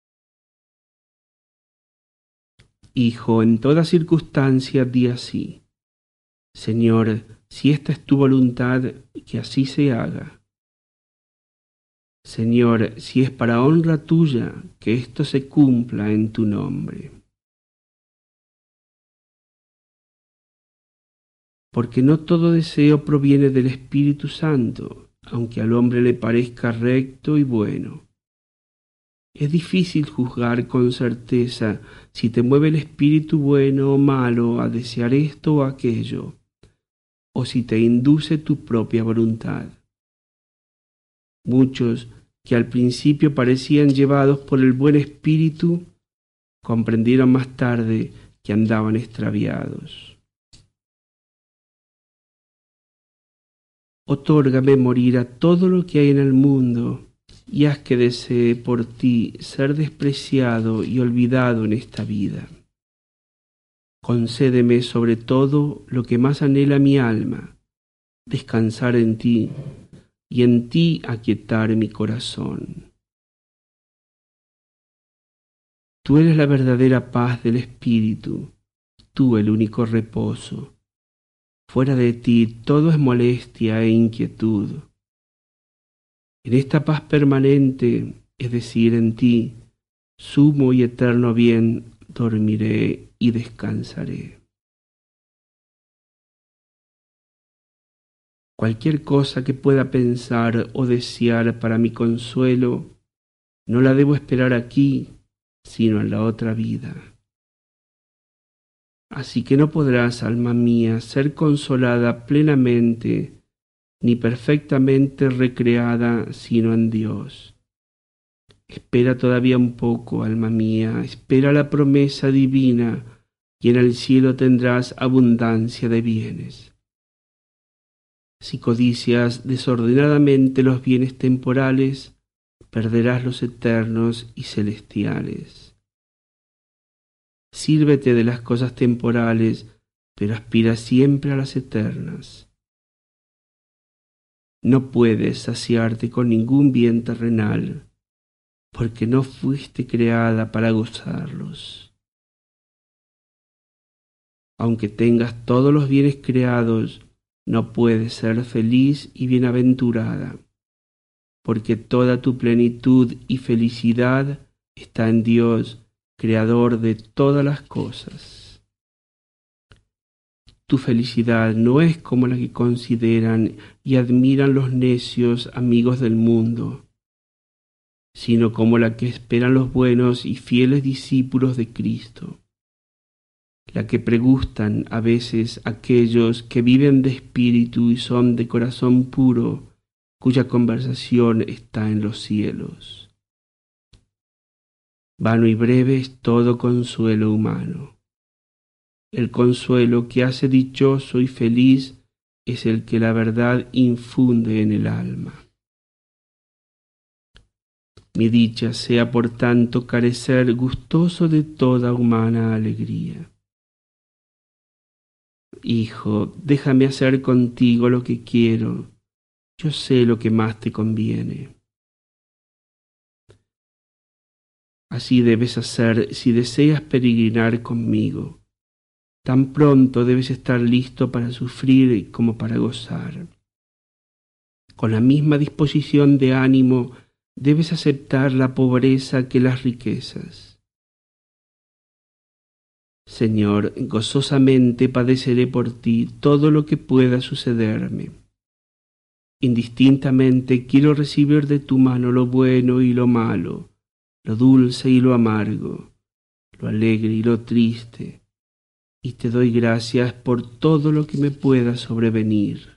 Hijo, en toda circunstancia di así: Señor, si esta es tu voluntad, que así se haga. Señor, si es para honra tuya, que esto se cumpla en tu nombre. Porque no todo deseo proviene del Espíritu Santo, aunque al hombre le parezca recto y bueno. Es difícil juzgar con certeza si te mueve el espíritu bueno o malo a desear esto o aquello, o si te induce tu propia voluntad. Muchos que al principio parecían llevados por el buen espíritu, comprendieron más tarde que andaban extraviados. Otórgame morir a todo lo que hay en el mundo, y haz que desee por ti ser despreciado y olvidado en esta vida. Concédeme sobre todo lo que más anhela mi alma, descansar en ti, y en ti aquietar mi corazón. Tú eres la verdadera paz del espíritu, tú el único reposo. Fuera de ti todo es molestia e inquietud. En esta paz permanente, es decir, en ti, sumo y eterno bien, dormiré y descansaré. Cualquier cosa que pueda pensar o desear para mi consuelo, no la debo esperar aquí, sino en la otra vida. Así que no podrás, alma mía, ser consolada plenamente ni perfectamente recreada sino en Dios. Espera todavía un poco, alma mía, espera la promesa divina y en el cielo tendrás abundancia de bienes. Si codicias desordenadamente los bienes temporales, perderás los eternos y celestiales. Sírvete de las cosas temporales, pero aspira siempre a las eternas. No puedes saciarte con ningún bien terrenal, porque no fuiste creada para gozarlos. Aunque tengas todos los bienes creados, no puedes ser feliz y bienaventurada, porque toda tu plenitud y felicidad está en Dios, creador de todas las cosas. Tu felicidad no es como la que consideran y admiran los necios amigos del mundo, sino como la que esperan los buenos y fieles discípulos de Cristo, la que pregustan a veces aquellos que viven de espíritu y son de corazón puro, cuya conversación está en los cielos. Vano y breve es todo consuelo humano. El consuelo que hace dichoso y feliz es el que la verdad infunde en el alma. Mi dicha sea por tanto carecer gustoso de toda humana alegría. Hijo, déjame hacer contigo lo que quiero, yo sé lo que más te conviene. Así debes hacer si deseas peregrinar conmigo. Tan pronto debes estar listo para sufrir como para gozar. Con la misma disposición de ánimo debes aceptar la pobreza que las riquezas. Señor, gozosamente padeceré por ti todo lo que pueda sucederme. Indistintamente quiero recibir de tu mano lo bueno y lo malo, lo dulce y lo amargo, lo alegre y lo triste, y te doy gracias por todo lo que me pueda sobrevenir.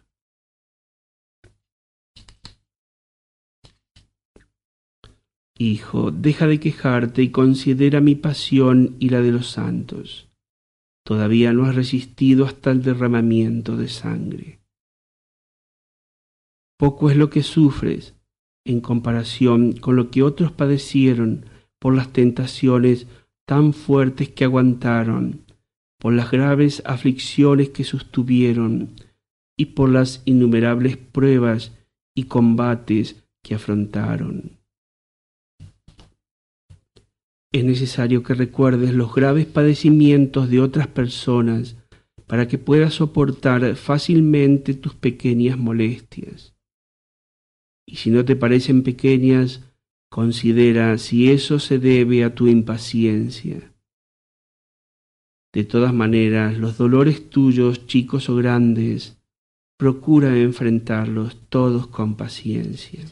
Hijo, deja de quejarte y considera mi pasión y la de los santos. Todavía no has resistido hasta el derramamiento de sangre. Poco es lo que sufres en comparación con lo que otros padecieron por las tentaciones tan fuertes que aguantaron, por las graves aflicciones que sostuvieron y por las innumerables pruebas y combates que afrontaron. Es necesario que recuerdes los graves padecimientos de otras personas para que puedas soportar fácilmente tus pequeñas molestias. Y si no te parecen pequeñas, considera si eso se debe a tu impaciencia. De todas maneras, los dolores tuyos, chicos o grandes, procura enfrentarlos todos con paciencia.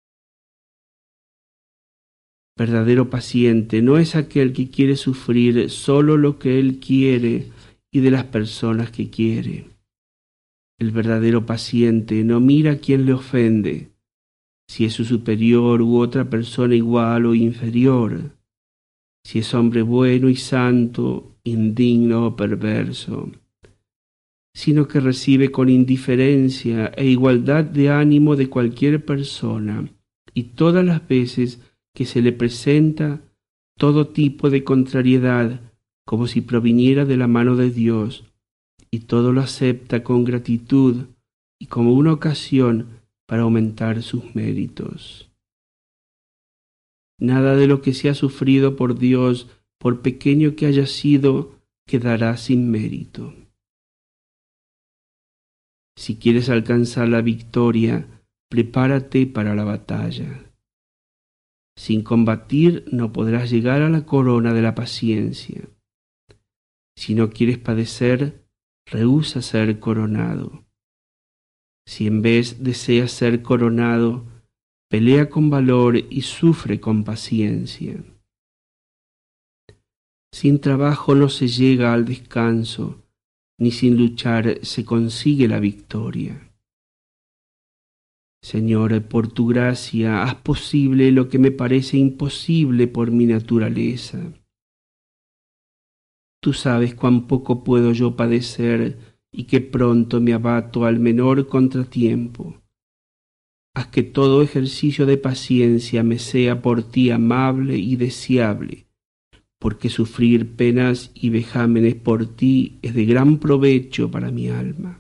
Verdadero paciente no es aquel que quiere sufrir solo lo que él quiere y de las personas que quiere. El verdadero paciente no mira a quien le ofende, si es su superior u otra persona igual o inferior, si es hombre bueno y santo, indigno o perverso, sino que recibe con indiferencia e igualdad de ánimo de cualquier persona y todas las veces que se le presenta todo tipo de contrariedad como si proviniera de la mano de Dios, y todo lo acepta con gratitud y como una ocasión para aumentar sus méritos. Nada de lo que se ha sufrido por Dios, por pequeño que haya sido, quedará sin mérito. Si quieres alcanzar la victoria, prepárate para la batalla. Sin combatir no podrás llegar a la corona de la paciencia. Si no quieres padecer, rehúsa ser coronado. Si en vez deseas ser coronado, pelea con valor y sufre con paciencia. Sin trabajo no se llega al descanso, ni sin luchar se consigue la victoria. Señor, por tu gracia, haz posible lo que me parece imposible por mi naturaleza. Tú sabes cuán poco puedo yo padecer y que pronto me abato al menor contratiempo. Haz que todo ejercicio de paciencia me sea por ti amable y deseable, porque sufrir penas y vejámenes por ti es de gran provecho para mi alma.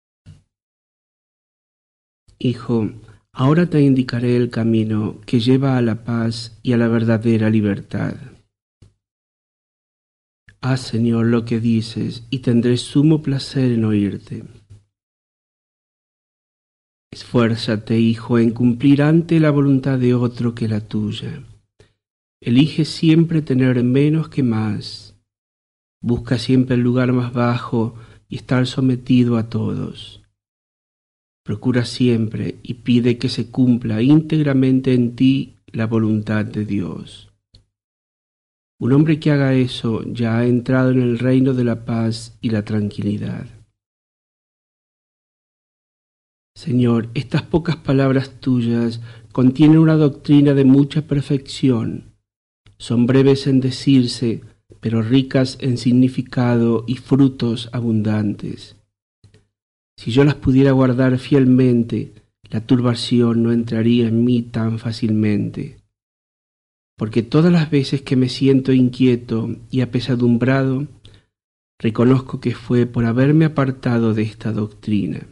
Hijo, ahora te indicaré el camino que lleva a la paz y a la verdadera libertad. Haz, Señor, lo que dices, y tendré sumo placer en oírte. Esfuérzate, hijo, en cumplir antes la voluntad de otro que la tuya. Elige siempre tener menos que más. Busca siempre el lugar más bajo y estar sometido a todos. Procura siempre y pide que se cumpla íntegramente en ti la voluntad de Dios. Un hombre que haga eso ya ha entrado en el reino de la paz y la tranquilidad. Señor, estas pocas palabras tuyas contienen una doctrina de mucha perfección. Son breves en decirse, pero ricas en significado y frutos abundantes. Si yo las pudiera guardar fielmente, la turbación no entraría en mí tan fácilmente. Porque todas las veces que me siento inquieto y apesadumbrado, reconozco que fue por haberme apartado de esta doctrina.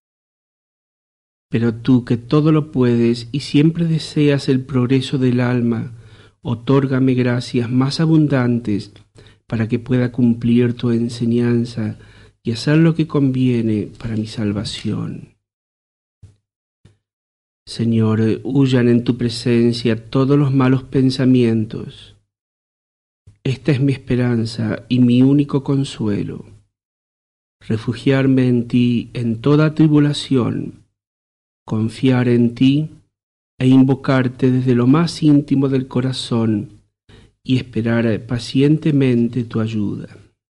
Pero tú, que todo lo puedes y siempre deseas el progreso del alma, otórgame gracias más abundantes para que pueda cumplir tu enseñanza y hacer lo que conviene para mi salvación. Señor, huyan en tu presencia todos los malos pensamientos. Esta es mi esperanza y mi único consuelo, refugiarme en ti en toda tribulación, confiar en ti e invocarte desde lo más íntimo del corazón y esperar pacientemente tu ayuda.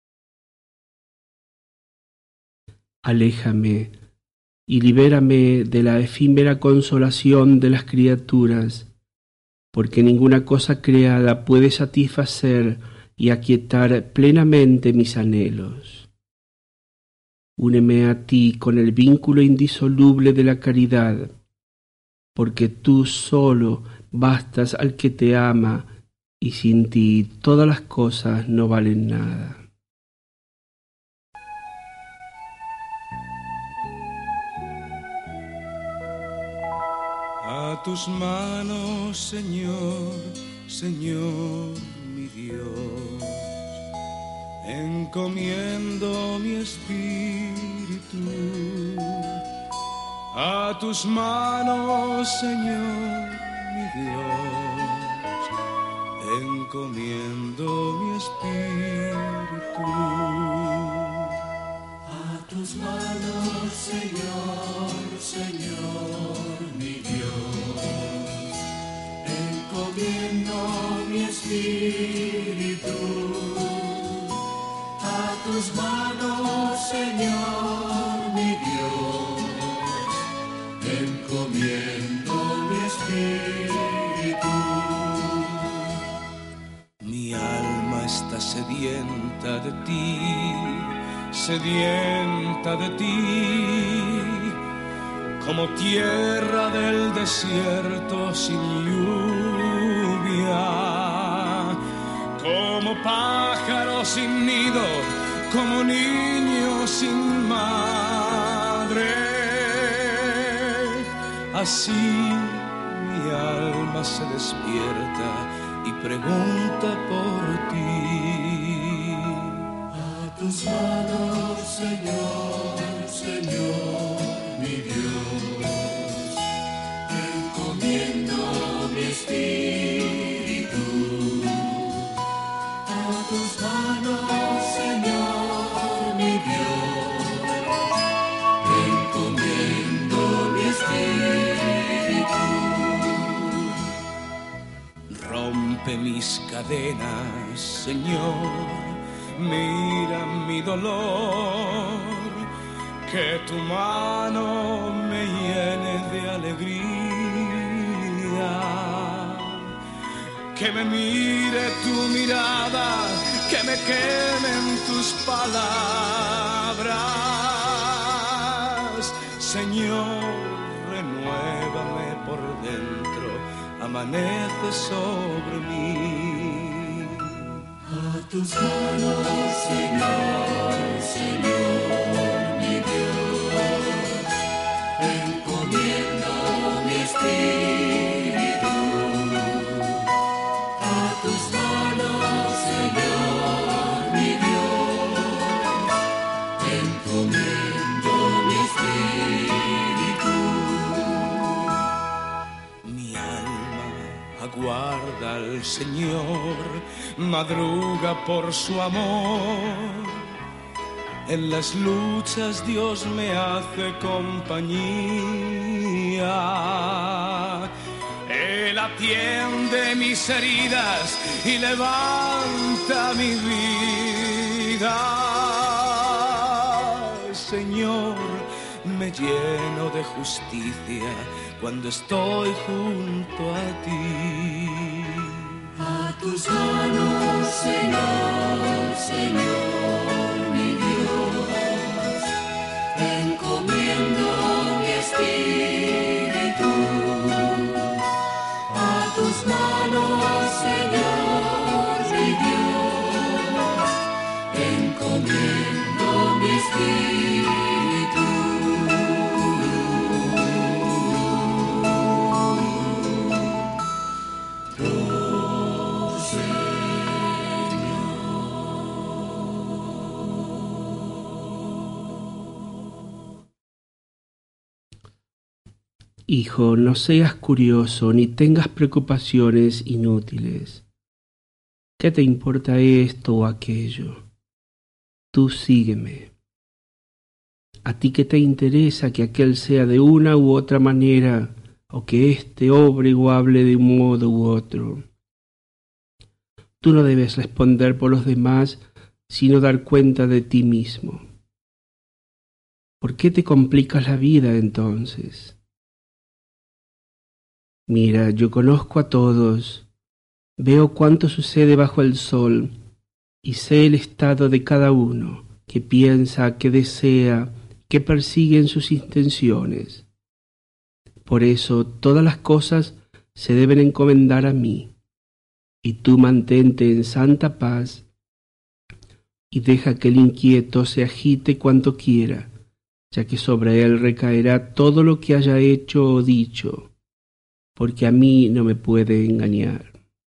Aléjame y libérame de la efímera consolación de las criaturas, porque ninguna cosa creada puede satisfacer y aquietar plenamente mis anhelos. Úneme a ti con el vínculo indisoluble de la caridad, porque tú solo bastas al que te ama y sin ti todas las cosas no valen nada. A tus manos, Señor, Señor mi Dios, encomiendo mi espíritu. A tus manos, Señor mi Dios, encomiendo mi espíritu. A tus manos, Señor, Señor mi Dios, encomiendo mi espíritu. A tus manos, Señor mi Dios, encomiendo mi espíritu. Mi alma está sedienta de ti, sedienta de ti, como tierra del desierto sin lluvia, como pájaro sin nido, como niño sin madre. Así mi alma se despierta y pregunta por ti. A tus manos, Señor, Señor Señor, mira mi dolor, que tu mano me llene de alegría, que me mire tu mirada, que me quemen tus palabras. Señor, renuévame por dentro, amanece sobre mí. A tus manos, Señor, Señor, mi Dios, encomiendo mi espíritu. A tus manos, Señor, mi Dios, encomiendo mi espíritu. Mi alma aguarda al Señor, madruga por su amor. En las luchas Dios me hace compañía. Él atiende mis heridas y levanta mi vida. Señor, me lleno de justicia cuando estoy junto a ti. A tus manos, Señor, Señor, mi Dios, encomiendo mi espíritu. A tus manos, Señor, mi Dios, encomiendo mi espíritu. Hijo, no seas curioso ni tengas preocupaciones inútiles. ¿Qué te importa esto o aquello? Tú sígueme. ¿A ti qué te interesa que aquel sea de una u otra manera o que éste obre o hable de un modo u otro? Tú no debes responder por los demás, sino dar cuenta de ti mismo. ¿Por qué te complicas la vida entonces? Mira, yo conozco a todos, veo cuánto sucede bajo el sol y sé el estado de cada uno, que piensa, que desea, que persigue en sus intenciones. Por eso todas las cosas se deben encomendar a mí, y tú mantente en santa paz y deja que el inquieto se agite cuanto quiera, ya que sobre él recaerá todo lo que haya hecho o dicho, porque a mí no me puede engañar.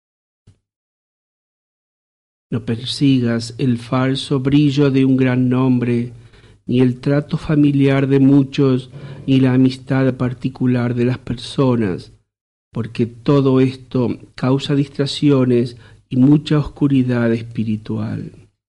No persigas el falso brillo de un gran nombre, ni el trato familiar de muchos, ni la amistad particular de las personas, porque todo esto causa distracciones y mucha oscuridad espiritual.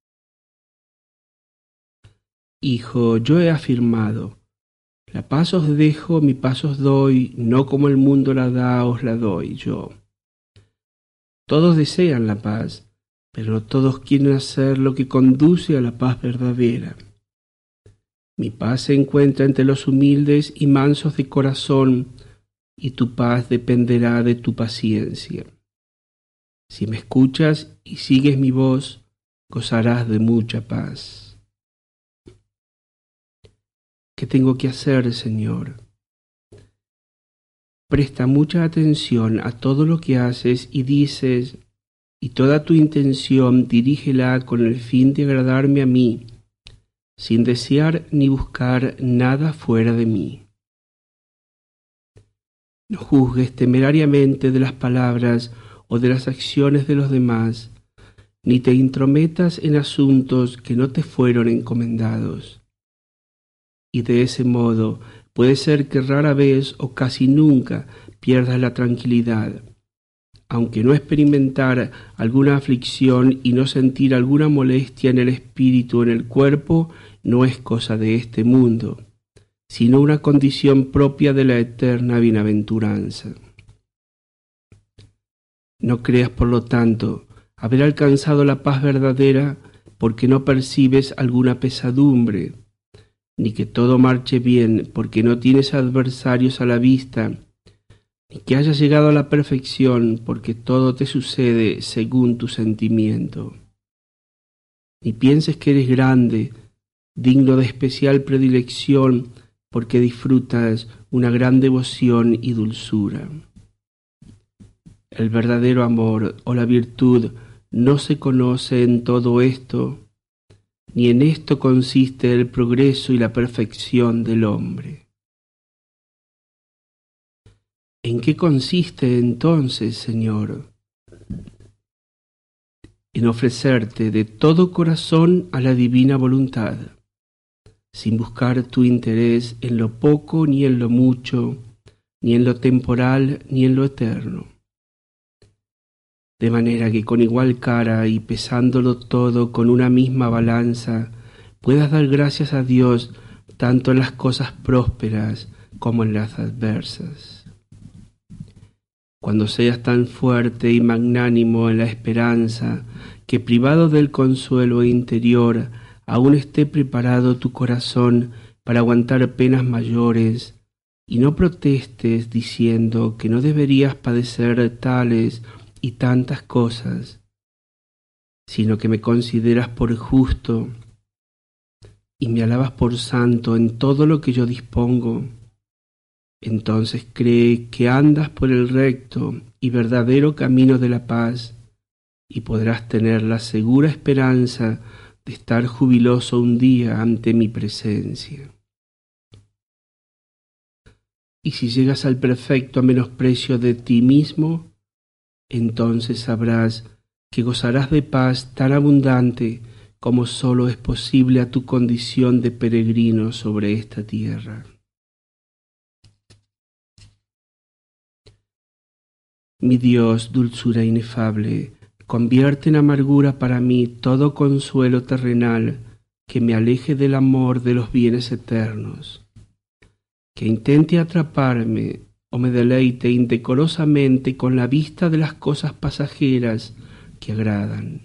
Hijo, yo he afirmado, la paz os dejo, mi paz os doy, no como el mundo la da, os la doy yo. Todos desean la paz, pero no todos quieren hacer lo que conduce a la paz verdadera. Mi paz se encuentra entre los humildes y mansos de corazón, y tu paz dependerá de tu paciencia. Si me escuchas y sigues mi voz, gozarás de mucha paz. ¿Qué tengo que hacer, Señor? Presta mucha atención a todo lo que haces y dices, y toda tu intención dirígela con el fin de agradarme a mí, sin desear ni buscar nada fuera de mí. No juzgues temerariamente de las palabras o de las acciones de los demás, ni te intrometas en asuntos que no te fueron encomendados. Y de ese modo puede ser que rara vez o casi nunca pierdas la tranquilidad, aunque no experimentar alguna aflicción y no sentir alguna molestia en el espíritu o en el cuerpo no es cosa de este mundo, sino una condición propia de la eterna bienaventuranza. No creas, por lo tanto, haber alcanzado la paz verdadera porque no percibes alguna pesadumbre, ni que todo marche bien porque no tienes adversarios a la vista, ni que hayas llegado a la perfección porque todo te sucede según tu sentimiento. Ni pienses que eres grande, digno de especial predilección, porque disfrutas una gran devoción y dulzura. El verdadero amor o la virtud no se conoce en todo esto, ni en esto consiste el progreso y la perfección del hombre. ¿En qué consiste entonces, Señor? En ofrecerte de todo corazón a la divina voluntad, sin buscar tu interés en lo poco ni en lo mucho, ni en lo temporal ni en lo eterno. De manera que con igual cara y pesándolo todo con una misma balanza, puedas dar gracias a Dios tanto en las cosas prósperas como en las adversas. Cuando seas tan fuerte y magnánimo en la esperanza, que privado del consuelo interior, aún esté preparado tu corazón para aguantar penas mayores, y no protestes diciendo que no deberías padecer tales y tantas cosas, sino que me consideras por justo y me alabas por santo en todo lo que yo dispongo, entonces cree que andas por el recto y verdadero camino de la paz y podrás tener la segura esperanza de estar jubiloso un día ante mi presencia. Y si llegas al perfecto menosprecio de ti mismo, entonces sabrás que gozarás de paz tan abundante como solo es posible a tu condición de peregrino sobre esta tierra. Mi Dios, dulzura inefable, convierte en amargura para mí todo consuelo terrenal que me aleje del amor de los bienes eternos, que intente atraparme o me deleite indecorosamente con la vista de las cosas pasajeras que agradan.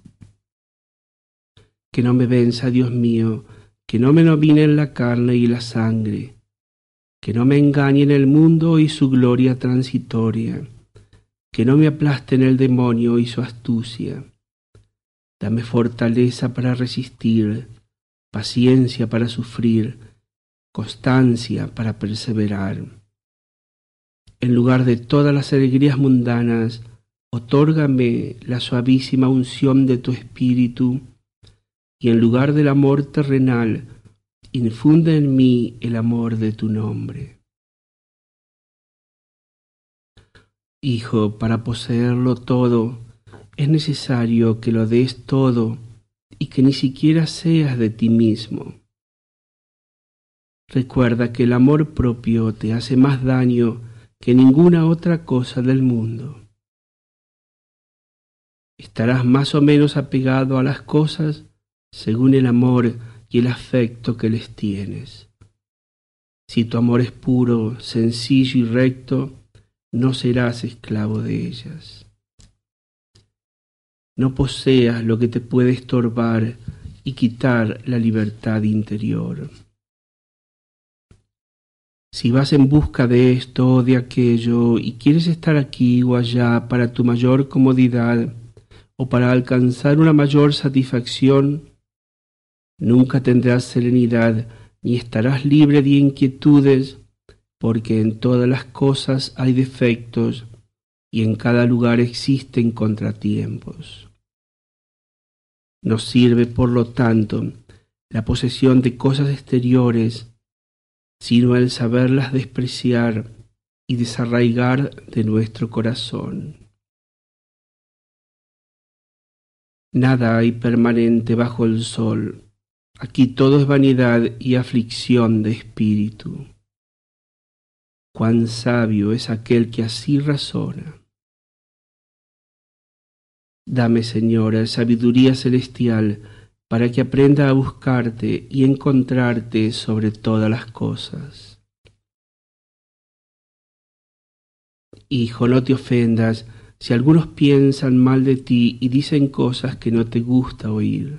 Que no me venza, Dios mío, que no me dominen la carne y la sangre, que no me engañen el mundo y su gloria transitoria, que no me aplasten el demonio y su astucia. Dame fortaleza para resistir, paciencia para sufrir, constancia para perseverar. En lugar de todas las alegrías mundanas, otórgame la suavísima unción de tu espíritu, y en lugar del amor terrenal, infunde en mí el amor de tu nombre. Hijo, para poseerlo todo, es necesario que lo des todo y que ni siquiera seas de ti mismo. Recuerda que el amor propio te hace más daño que ninguna otra cosa del mundo. Estarás más o menos apegado a las cosas según el amor y el afecto que les tienes. Si tu amor es puro, sencillo y recto, no serás esclavo de ellas. No poseas lo que te puede estorbar y quitar la libertad interior. Si vas en busca de esto o de aquello y quieres estar aquí o allá para tu mayor comodidad o para alcanzar una mayor satisfacción, nunca tendrás serenidad ni estarás libre de inquietudes, porque en todas las cosas hay defectos y en cada lugar existen contratiempos. No sirve, por lo tanto, la posesión de cosas exteriores, sino el saberlas despreciar y desarraigar de nuestro corazón. Nada hay permanente bajo el sol. Aquí todo es vanidad y aflicción de espíritu. Cuán sabio es aquel que así razona. Dame, Señora, sabiduría celestial para que aprenda a buscarte y encontrarte sobre todas las cosas. Hijo, no te ofendas si algunos piensan mal de ti y dicen cosas que no te gusta oír.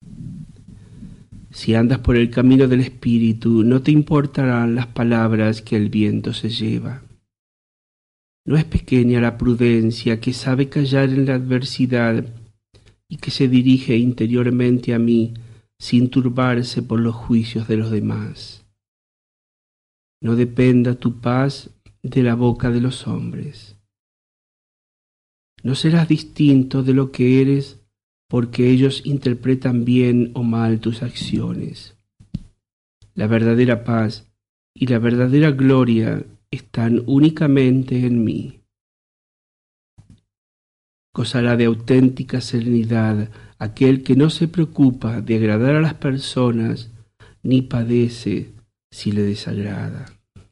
Si andas por el camino del Espíritu, no te importarán las palabras que el viento se lleva. No es pequeña la prudencia que sabe callar en la adversidad y que se dirige interiormente a mí sin turbarse por los juicios de los demás. No dependa tu paz de la boca de los hombres. No serás distinto de lo que eres porque ellos interpretan bien o mal tus acciones. La verdadera paz y la verdadera gloria están únicamente en mí. Gozará de auténtica serenidad aquel que no se preocupa de agradar a las personas ni padece si le desagrada.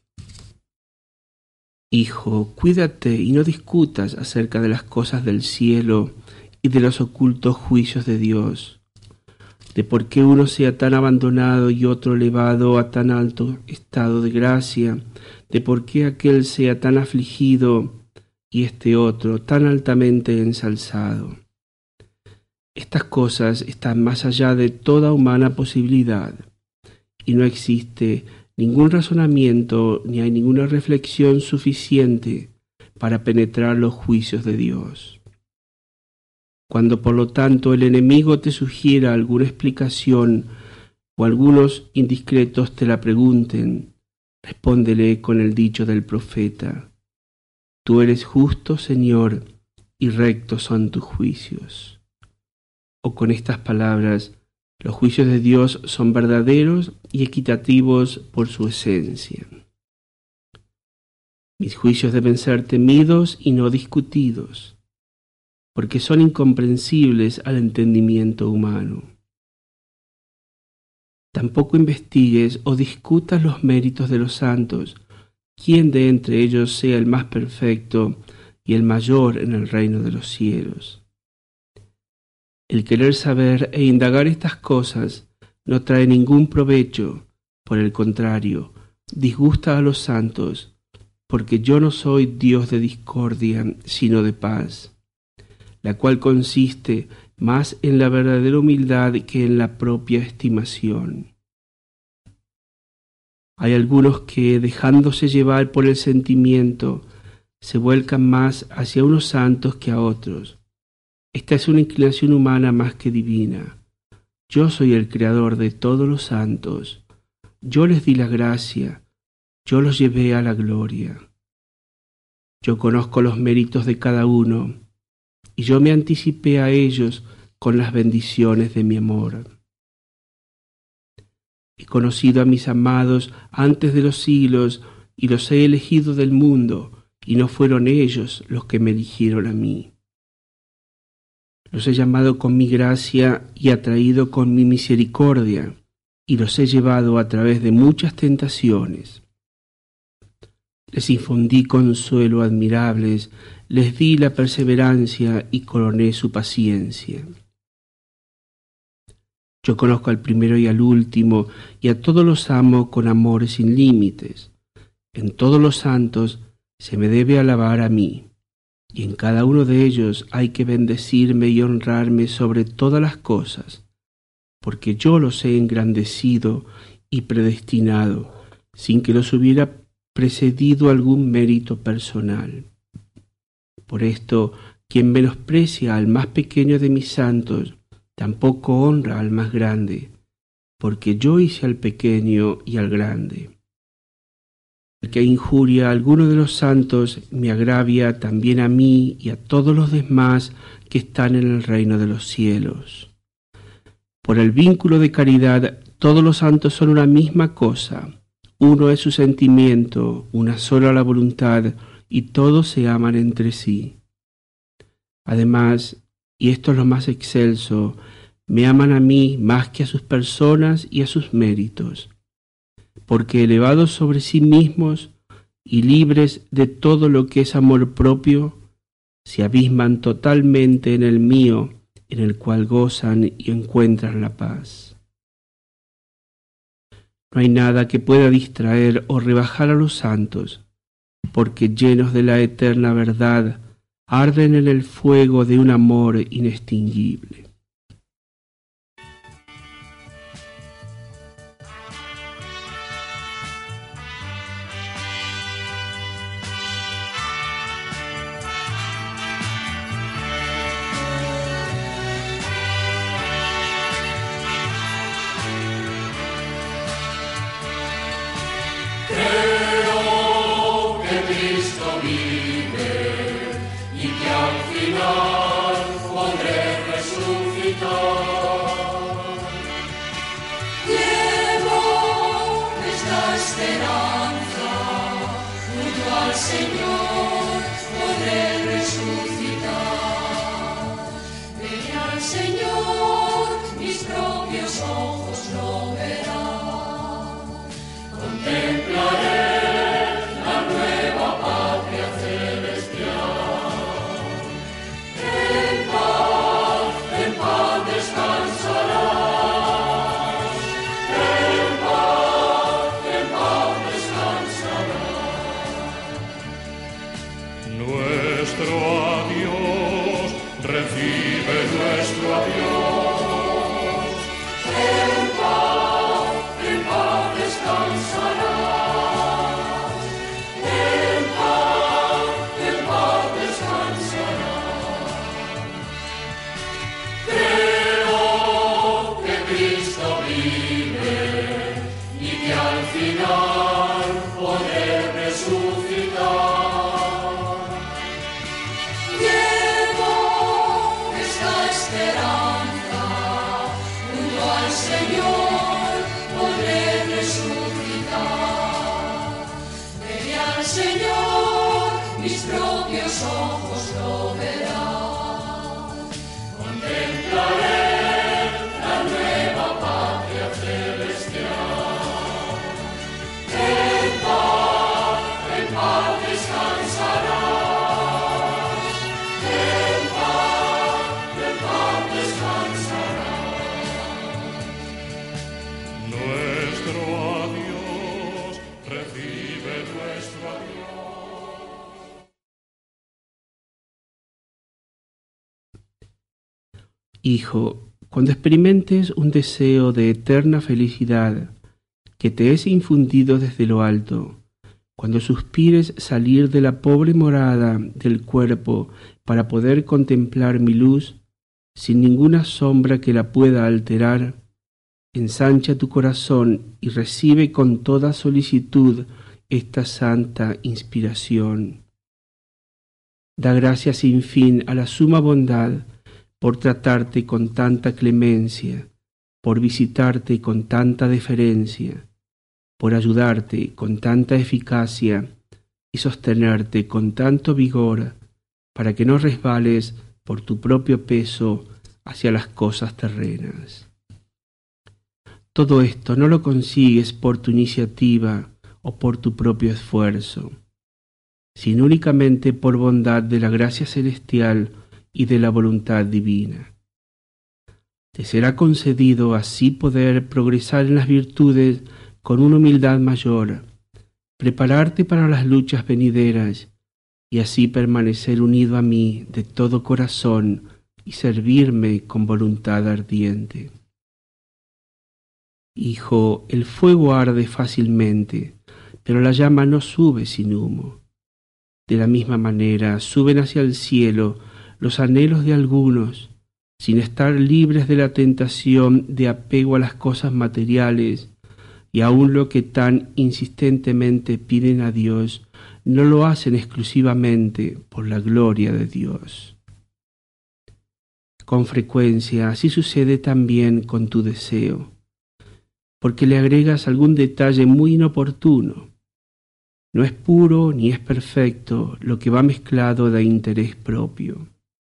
Hijo, cuídate y no discutas acerca de las cosas del cielo y de los ocultos juicios de Dios, de por qué uno sea tan abandonado y otro elevado a tan alto estado de gracia, de por qué aquel sea tan afligido y este otro tan altamente ensalzado. Estas cosas están más allá de toda humana posibilidad, y no existe ningún razonamiento ni hay ninguna reflexión suficiente para penetrar los juicios de Dios. Cuando por lo tanto el enemigo te sugiera alguna explicación o algunos indiscretos te la pregunten, respóndele con el dicho del profeta: Tú eres justo, Señor, y rectos son tus juicios. O con estas palabras: los juicios de Dios son verdaderos y equitativos por su esencia. Mis juicios deben ser temidos y no discutidos, porque son incomprensibles al entendimiento humano. Tampoco investigues o discutas los méritos de los santos, quién de entre ellos sea el más perfecto y el mayor en el reino de los cielos. El querer saber e indagar estas cosas no trae ningún provecho, por el contrario, disgusta a los santos, porque yo no soy Dios de discordia, sino de paz, la cual consiste más en la verdadera humildad que en la propia estimación. Hay algunos que, dejándose llevar por el sentimiento, se vuelcan más hacia unos santos que a otros. Esta es una inclinación humana más que divina. Yo soy el creador de todos los santos. Yo les di la gracia. Yo los llevé a la gloria. Yo conozco los méritos de cada uno, y yo me anticipé a ellos con las bendiciones de mi amor. He conocido a mis amados antes de los siglos, y los he elegido del mundo, y no fueron ellos los que me eligieron a mí. Los he llamado con mi gracia y atraído con mi misericordia, y los he llevado a través de muchas tentaciones. Les infundí consuelo admirables, les di la perseverancia y coroné su paciencia. Yo conozco al primero y al último, y a todos los amo con amor sin límites. En todos los santos se me debe alabar a mí, y en cada uno de ellos hay que bendecirme y honrarme sobre todas las cosas, porque yo los he engrandecido y predestinado, sin que los hubiera precedido algún mérito personal. Por esto, quien menosprecia al más pequeño de mis santos, tampoco honra al más grande, porque yo hice al pequeño y al grande. El que injuria a alguno de los santos me agravia también a mí y a todos los demás que están en el reino de los cielos. Por el vínculo de caridad, todos los santos son una misma cosa. Uno es su sentimiento, una sola la voluntad, y todos se aman entre sí. Además, y esto es lo más excelso, me aman a mí más que a sus personas y a sus méritos, porque elevados sobre sí mismos y libres de todo lo que es amor propio, se abisman totalmente en el mío, en el cual gozan y encuentran la paz. No hay nada que pueda distraer o rebajar a los santos, porque llenos de la eterna verdad, arden en el fuego de un amor inextinguible. Hijo, cuando experimentes un deseo de eterna felicidad que te es infundido desde lo alto, cuando suspires salir de la pobre morada del cuerpo para poder contemplar mi luz, sin ninguna sombra que la pueda alterar, ensancha tu corazón y recibe con toda solicitud esta santa inspiración. Da gracias sin fin a la suma bondad por tratarte con tanta clemencia, por visitarte con tanta deferencia, por ayudarte con tanta eficacia y sostenerte con tanto vigor, para que no resbales por tu propio peso hacia las cosas terrenas. Todo esto no lo consigues por tu iniciativa o por tu propio esfuerzo, sino únicamente por bondad de la gracia celestial y de la voluntad divina. Te será concedido así poder progresar en las virtudes con una humildad mayor, prepararte para las luchas venideras y así permanecer unido a mí de todo corazón y servirme con voluntad ardiente. Hijo, el fuego arde fácilmente, pero la llama no sube sin humo. De la misma manera suben hacia el cielo los anhelos de algunos, sin estar libres de la tentación de apego a las cosas materiales, y aun lo que tan insistentemente piden a Dios, no lo hacen exclusivamente por la gloria de Dios. Con frecuencia así sucede también con tu deseo, porque le agregas algún detalle muy inoportuno. No es puro ni es perfecto lo que va mezclado de interés propio.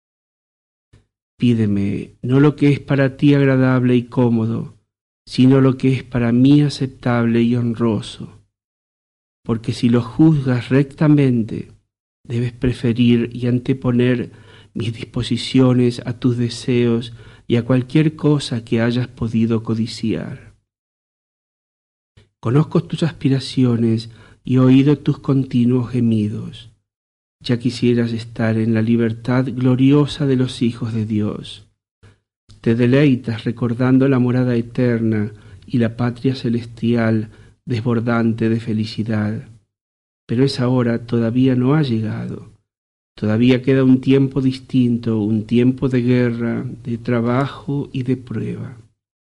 Pídeme no lo que es para ti agradable y cómodo, sino lo que es para mí aceptable y honroso. Porque si lo juzgas rectamente, debes preferir y anteponer mis disposiciones a tus deseos y a cualquier cosa que hayas podido codiciar. Conozco tus aspiraciones y he oído tus continuos gemidos. Ya quisieras estar en la libertad gloriosa de los hijos de Dios. Te deleitas recordando la morada eterna y la patria celestial desbordante de felicidad. Pero esa hora todavía no ha llegado. Todavía queda un tiempo distinto, un tiempo de guerra, de trabajo y de prueba.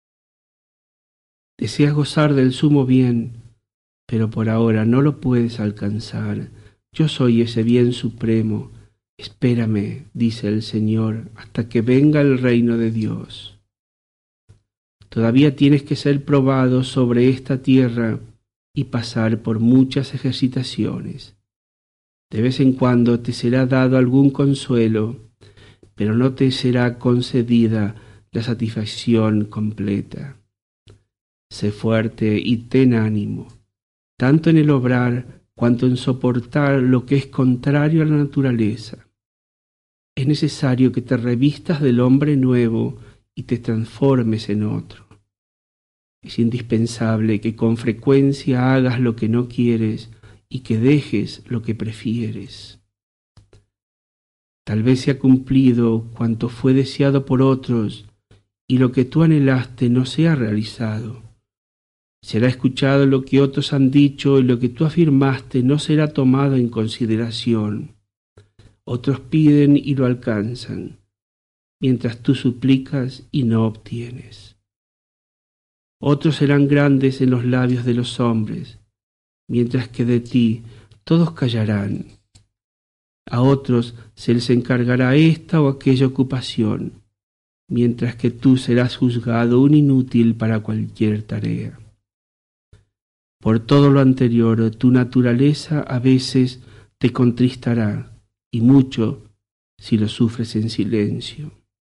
Deseas gozar del sumo bien, pero por ahora no lo puedes alcanzar. Yo soy ese bien supremo. Espérame, dice el Señor, hasta que venga el reino de Dios. Todavía tienes que ser probado sobre esta tierra y pasar por muchas ejercitaciones. De vez en cuando te será dado algún consuelo, pero no te será concedida la satisfacción completa. Sé fuerte y ten ánimo, tanto en el obrar cuanto en soportar lo que es contrario a la naturaleza. Es necesario que te revistas del hombre nuevo y te transformes en otro. Es indispensable que con frecuencia hagas lo que no quieres y que dejes lo que prefieres. Tal vez se ha cumplido cuanto fue deseado por otros y lo que tú anhelaste no se ha realizado. Será escuchado lo que otros han dicho y lo que tú afirmaste no será tomado en consideración. Otros piden y lo alcanzan, mientras tú suplicas y no obtienes. Otros serán grandes en los labios de los hombres, mientras que de ti todos callarán. A otros se les encargará esta o aquella ocupación, mientras que tú serás juzgado un inútil para cualquier tarea. Por todo lo anterior, tu naturaleza a veces te contristará, y mucho si lo sufres en silencio.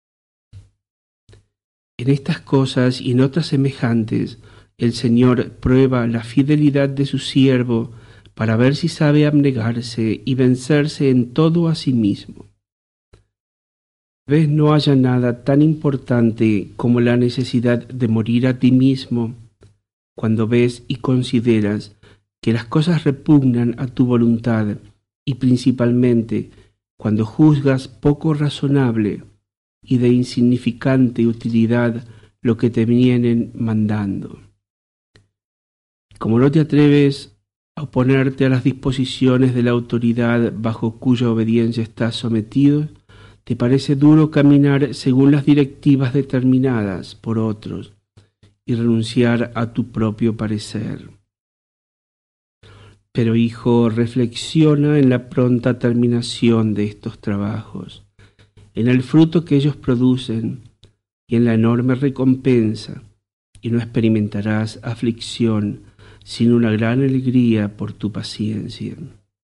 En estas cosas y en otras semejantes, el Señor prueba la fidelidad de su siervo para ver si sabe abnegarse y vencerse en todo a sí mismo. Tal vez no haya nada tan importante como la necesidad de morir a ti mismo cuando ves y consideras que las cosas repugnan a tu voluntad y principalmente cuando juzgas poco razonable y de insignificante utilidad lo que te vienen mandando. Como no te atreves a oponerte a las disposiciones de la autoridad bajo cuya obediencia estás sometido, te parece duro caminar según las directivas determinadas por otros y renunciar a tu propio parecer. Pero, hijo, reflexiona en la pronta terminación de estos trabajos, en el fruto que ellos producen y en la enorme recompensa, y no experimentarás aflicción, sino una gran alegría por tu paciencia.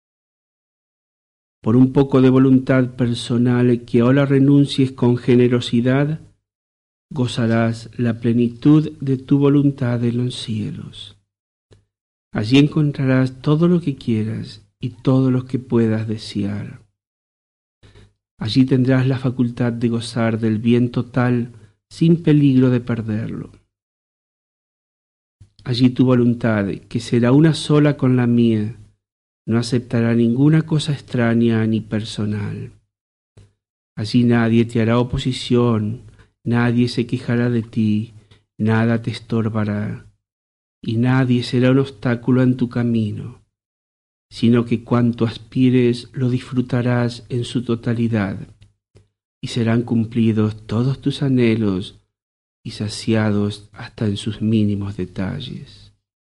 Por un poco de voluntad personal que ahora renuncies con generosidad, gozarás la plenitud de tu voluntad en los cielos. Allí encontrarás todo lo que quieras y todo lo que puedas desear. Allí tendrás la facultad de gozar del bien total sin peligro de perderlo. Allí tu voluntad, que será una sola con la mía, no aceptará ninguna cosa extraña ni personal. Allí nadie te hará oposición, nadie se quejará de ti, nada te estorbará, y nadie será un obstáculo en tu camino, sino que cuanto aspires lo disfrutarás en su totalidad, y serán cumplidos todos tus anhelos y saciados hasta en sus mínimos detalles.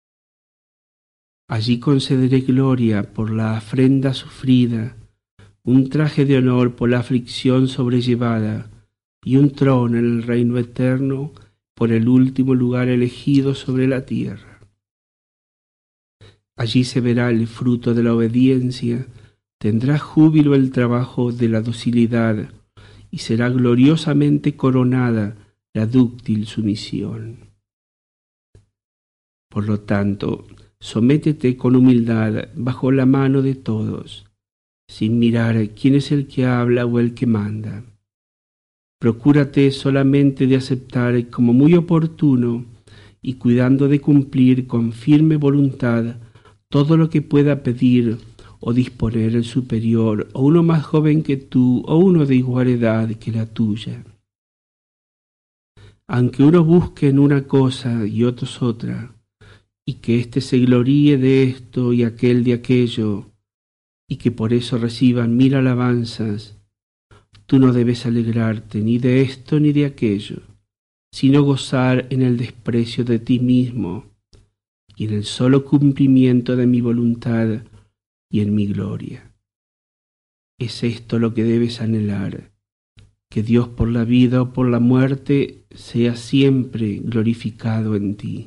Allí concederé gloria por la afrenta sufrida, un traje de honor por la aflicción sobrellevada, y un trono en el reino eterno por el último lugar elegido sobre la tierra. Allí se verá el fruto de la obediencia, tendrá júbilo el trabajo de la docilidad, y será gloriosamente coronada la dúctil sumisión. Por lo tanto, sométete con humildad bajo la mano de todos, sin mirar quién es el que habla o el que manda. Procúrate solamente de aceptar como muy oportuno y cuidando de cumplir con firme voluntad todo lo que pueda pedir o disponer el superior, o uno más joven que tú, o uno de igual edad que la tuya. Aunque uno busque en una cosa y otros otra, y que éste se gloríe de esto y aquel de aquello, y que por eso reciban mil alabanzas, tú no debes alegrarte ni de esto ni de aquello, sino gozar en el desprecio de ti mismo y en el solo cumplimiento de mi voluntad y en mi gloria. Es esto lo que debes anhelar, que Dios por la vida o por la muerte sea siempre glorificado en ti.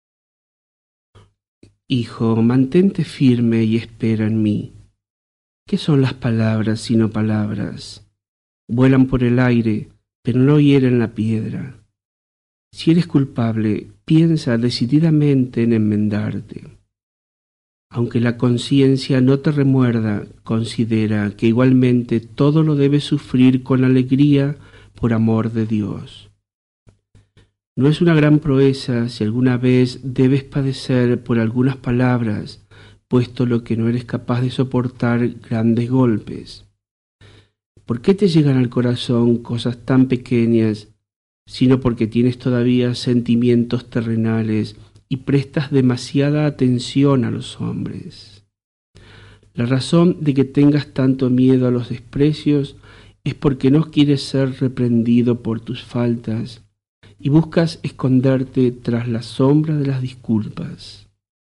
Hijo, mantente firme y espera en mí. ¿Qué son las palabras sino palabras? Vuelan por el aire, pero no hieren la piedra. Si eres culpable, piensa decididamente en enmendarte. Aunque la conciencia no te remuerda, considera que igualmente todo lo debes sufrir con alegría por amor de Dios. No es una gran proeza si alguna vez debes padecer por algunas palabras, puesto lo que no eres capaz de soportar grandes golpes. ¿Por qué te llegan al corazón cosas tan pequeñas, sino porque tienes todavía sentimientos terrenales y prestas demasiada atención a los hombres? La razón de que tengas tanto miedo a los desprecios es porque no quieres ser reprendido por tus faltas y buscas esconderte tras la sombra de las disculpas.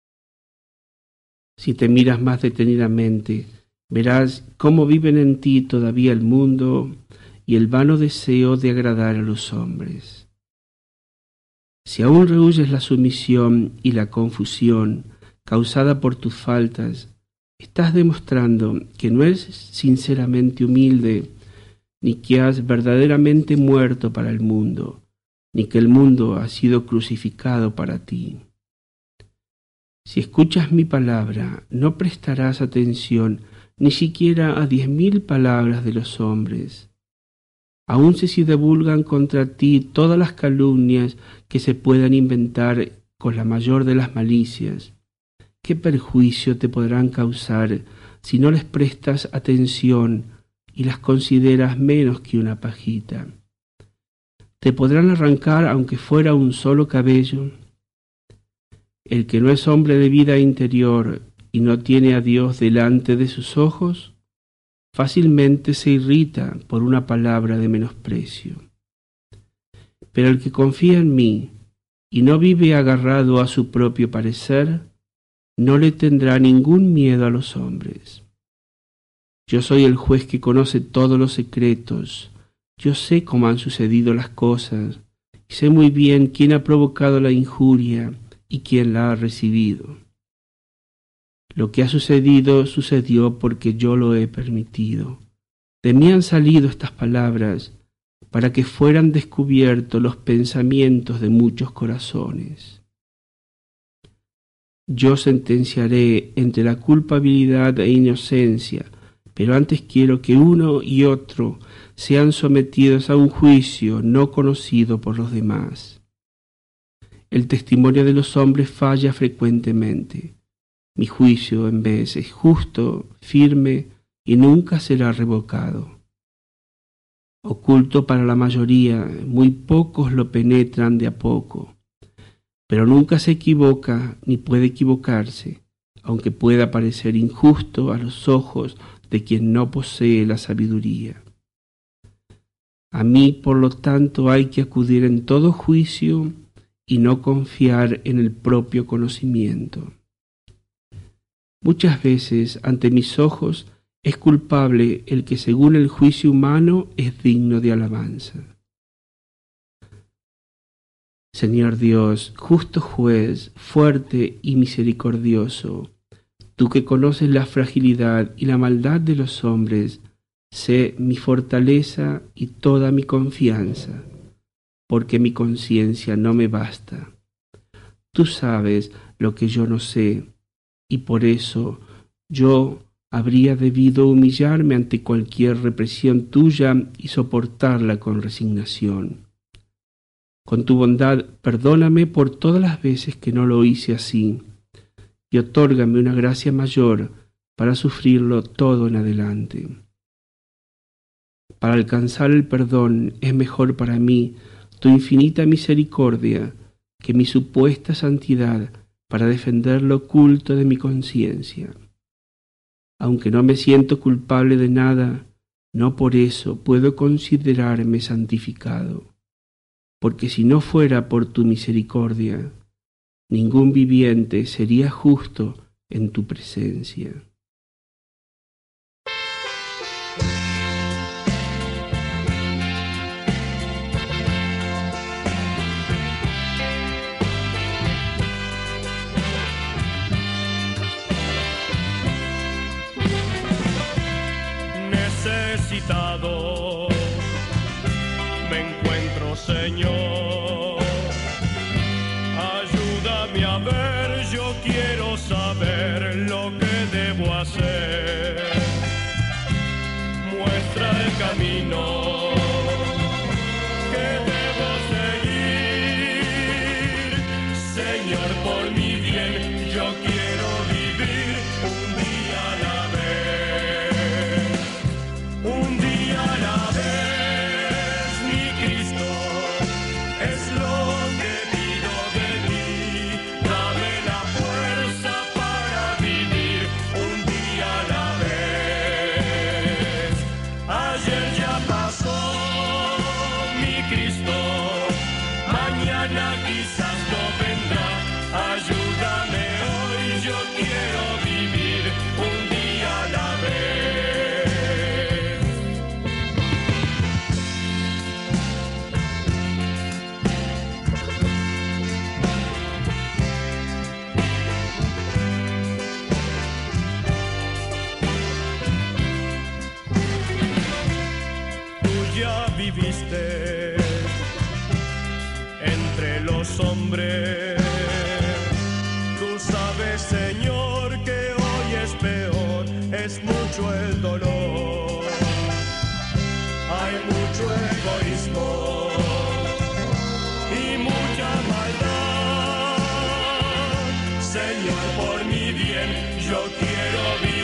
Si te miras más detenidamente, verás cómo viven en ti todavía el mundo y el vano deseo de agradar a los hombres. Si aún rehuyes la sumisión y la confusión causada por tus faltas, estás demostrando que no eres sinceramente humilde, ni que has verdaderamente muerto para el mundo, ni que el mundo ha sido crucificado para ti. Si escuchas mi palabra, no prestarás atención ni siquiera a diez mil palabras de los hombres. Aun si se divulgan contra ti todas las calumnias que se puedan inventar con la mayor de las malicias, ¿qué perjuicio te podrán causar si no les prestas atención y las consideras menos que una pajita? ¿Te podrán arrancar aunque fuera un solo cabello? El que no es hombre de vida interior y no tiene a Dios delante de sus ojos, fácilmente se irrita por una palabra de menosprecio. Pero el que confía en mí y no vive agarrado a su propio parecer, no le tendrá ningún miedo a los hombres. Yo soy el juez que conoce todos los secretos. Yo sé cómo han sucedido las cosas y sé muy bien quién ha provocado la injuria y quién la ha recibido. Lo que ha sucedido, sucedió porque yo lo he permitido. De mí han salido estas palabras para que fueran descubiertos los pensamientos de muchos corazones. Yo sentenciaré entre la culpabilidad e inocencia, pero antes quiero que uno y otro sean sometidos a un juicio no conocido por los demás. El testimonio de los hombres falla frecuentemente. Mi juicio, en vez, es justo, firme y nunca será revocado. Oculto para la mayoría, muy pocos lo penetran de a poco, pero nunca se equivoca ni puede equivocarse, aunque pueda parecer injusto a los ojos de quien no posee la sabiduría. A mí, por lo tanto, hay que acudir en todo juicio y no confiar en el propio conocimiento. Muchas veces, ante mis ojos, es culpable el que según el juicio humano es digno de alabanza. Señor Dios, justo juez, fuerte y misericordioso, tú que conoces la fragilidad y la maldad de los hombres, sé mi fortaleza y toda mi confianza, porque mi conciencia no me basta. Tú sabes lo que yo no sé, y por eso yo habría debido humillarme ante cualquier represión tuya y soportarla con resignación. Con tu bondad, perdóname por todas las veces que no lo hice así, y otórgame una gracia mayor para sufrirlo todo en adelante. Para alcanzar el perdón es mejor para mí tu infinita misericordia que mi supuesta santidad para defender lo oculto de mi conciencia. Aunque no me siento culpable de nada, no por eso puedo considerarme santificado, porque si no fuera por tu misericordia, ningún viviente sería justo en tu presencia. Necesitado me encuentro, Señor. Ayúdame a ver, yo quiero saber lo que debo hacer. Muestra el camino que debo seguir. Señor, por mi bien, yo quiero vivir un día a la vez. Un día a la vez, mi Cristo, es lo que pido de ti. Dame la fuerza para vivir un día a la vez. Ayer ya pasó, mi Cristo, mañana quizás no vendrá. Ayúdame hoy, yo quiero vivir un día a la vez. Tú ya viviste entre los hombres. Tú sabes, Señor, que hoy es peor, es mucho el dolor. Hay mucho egoísmo y mucha maldad. Señor, por mi bien, yo quiero vivir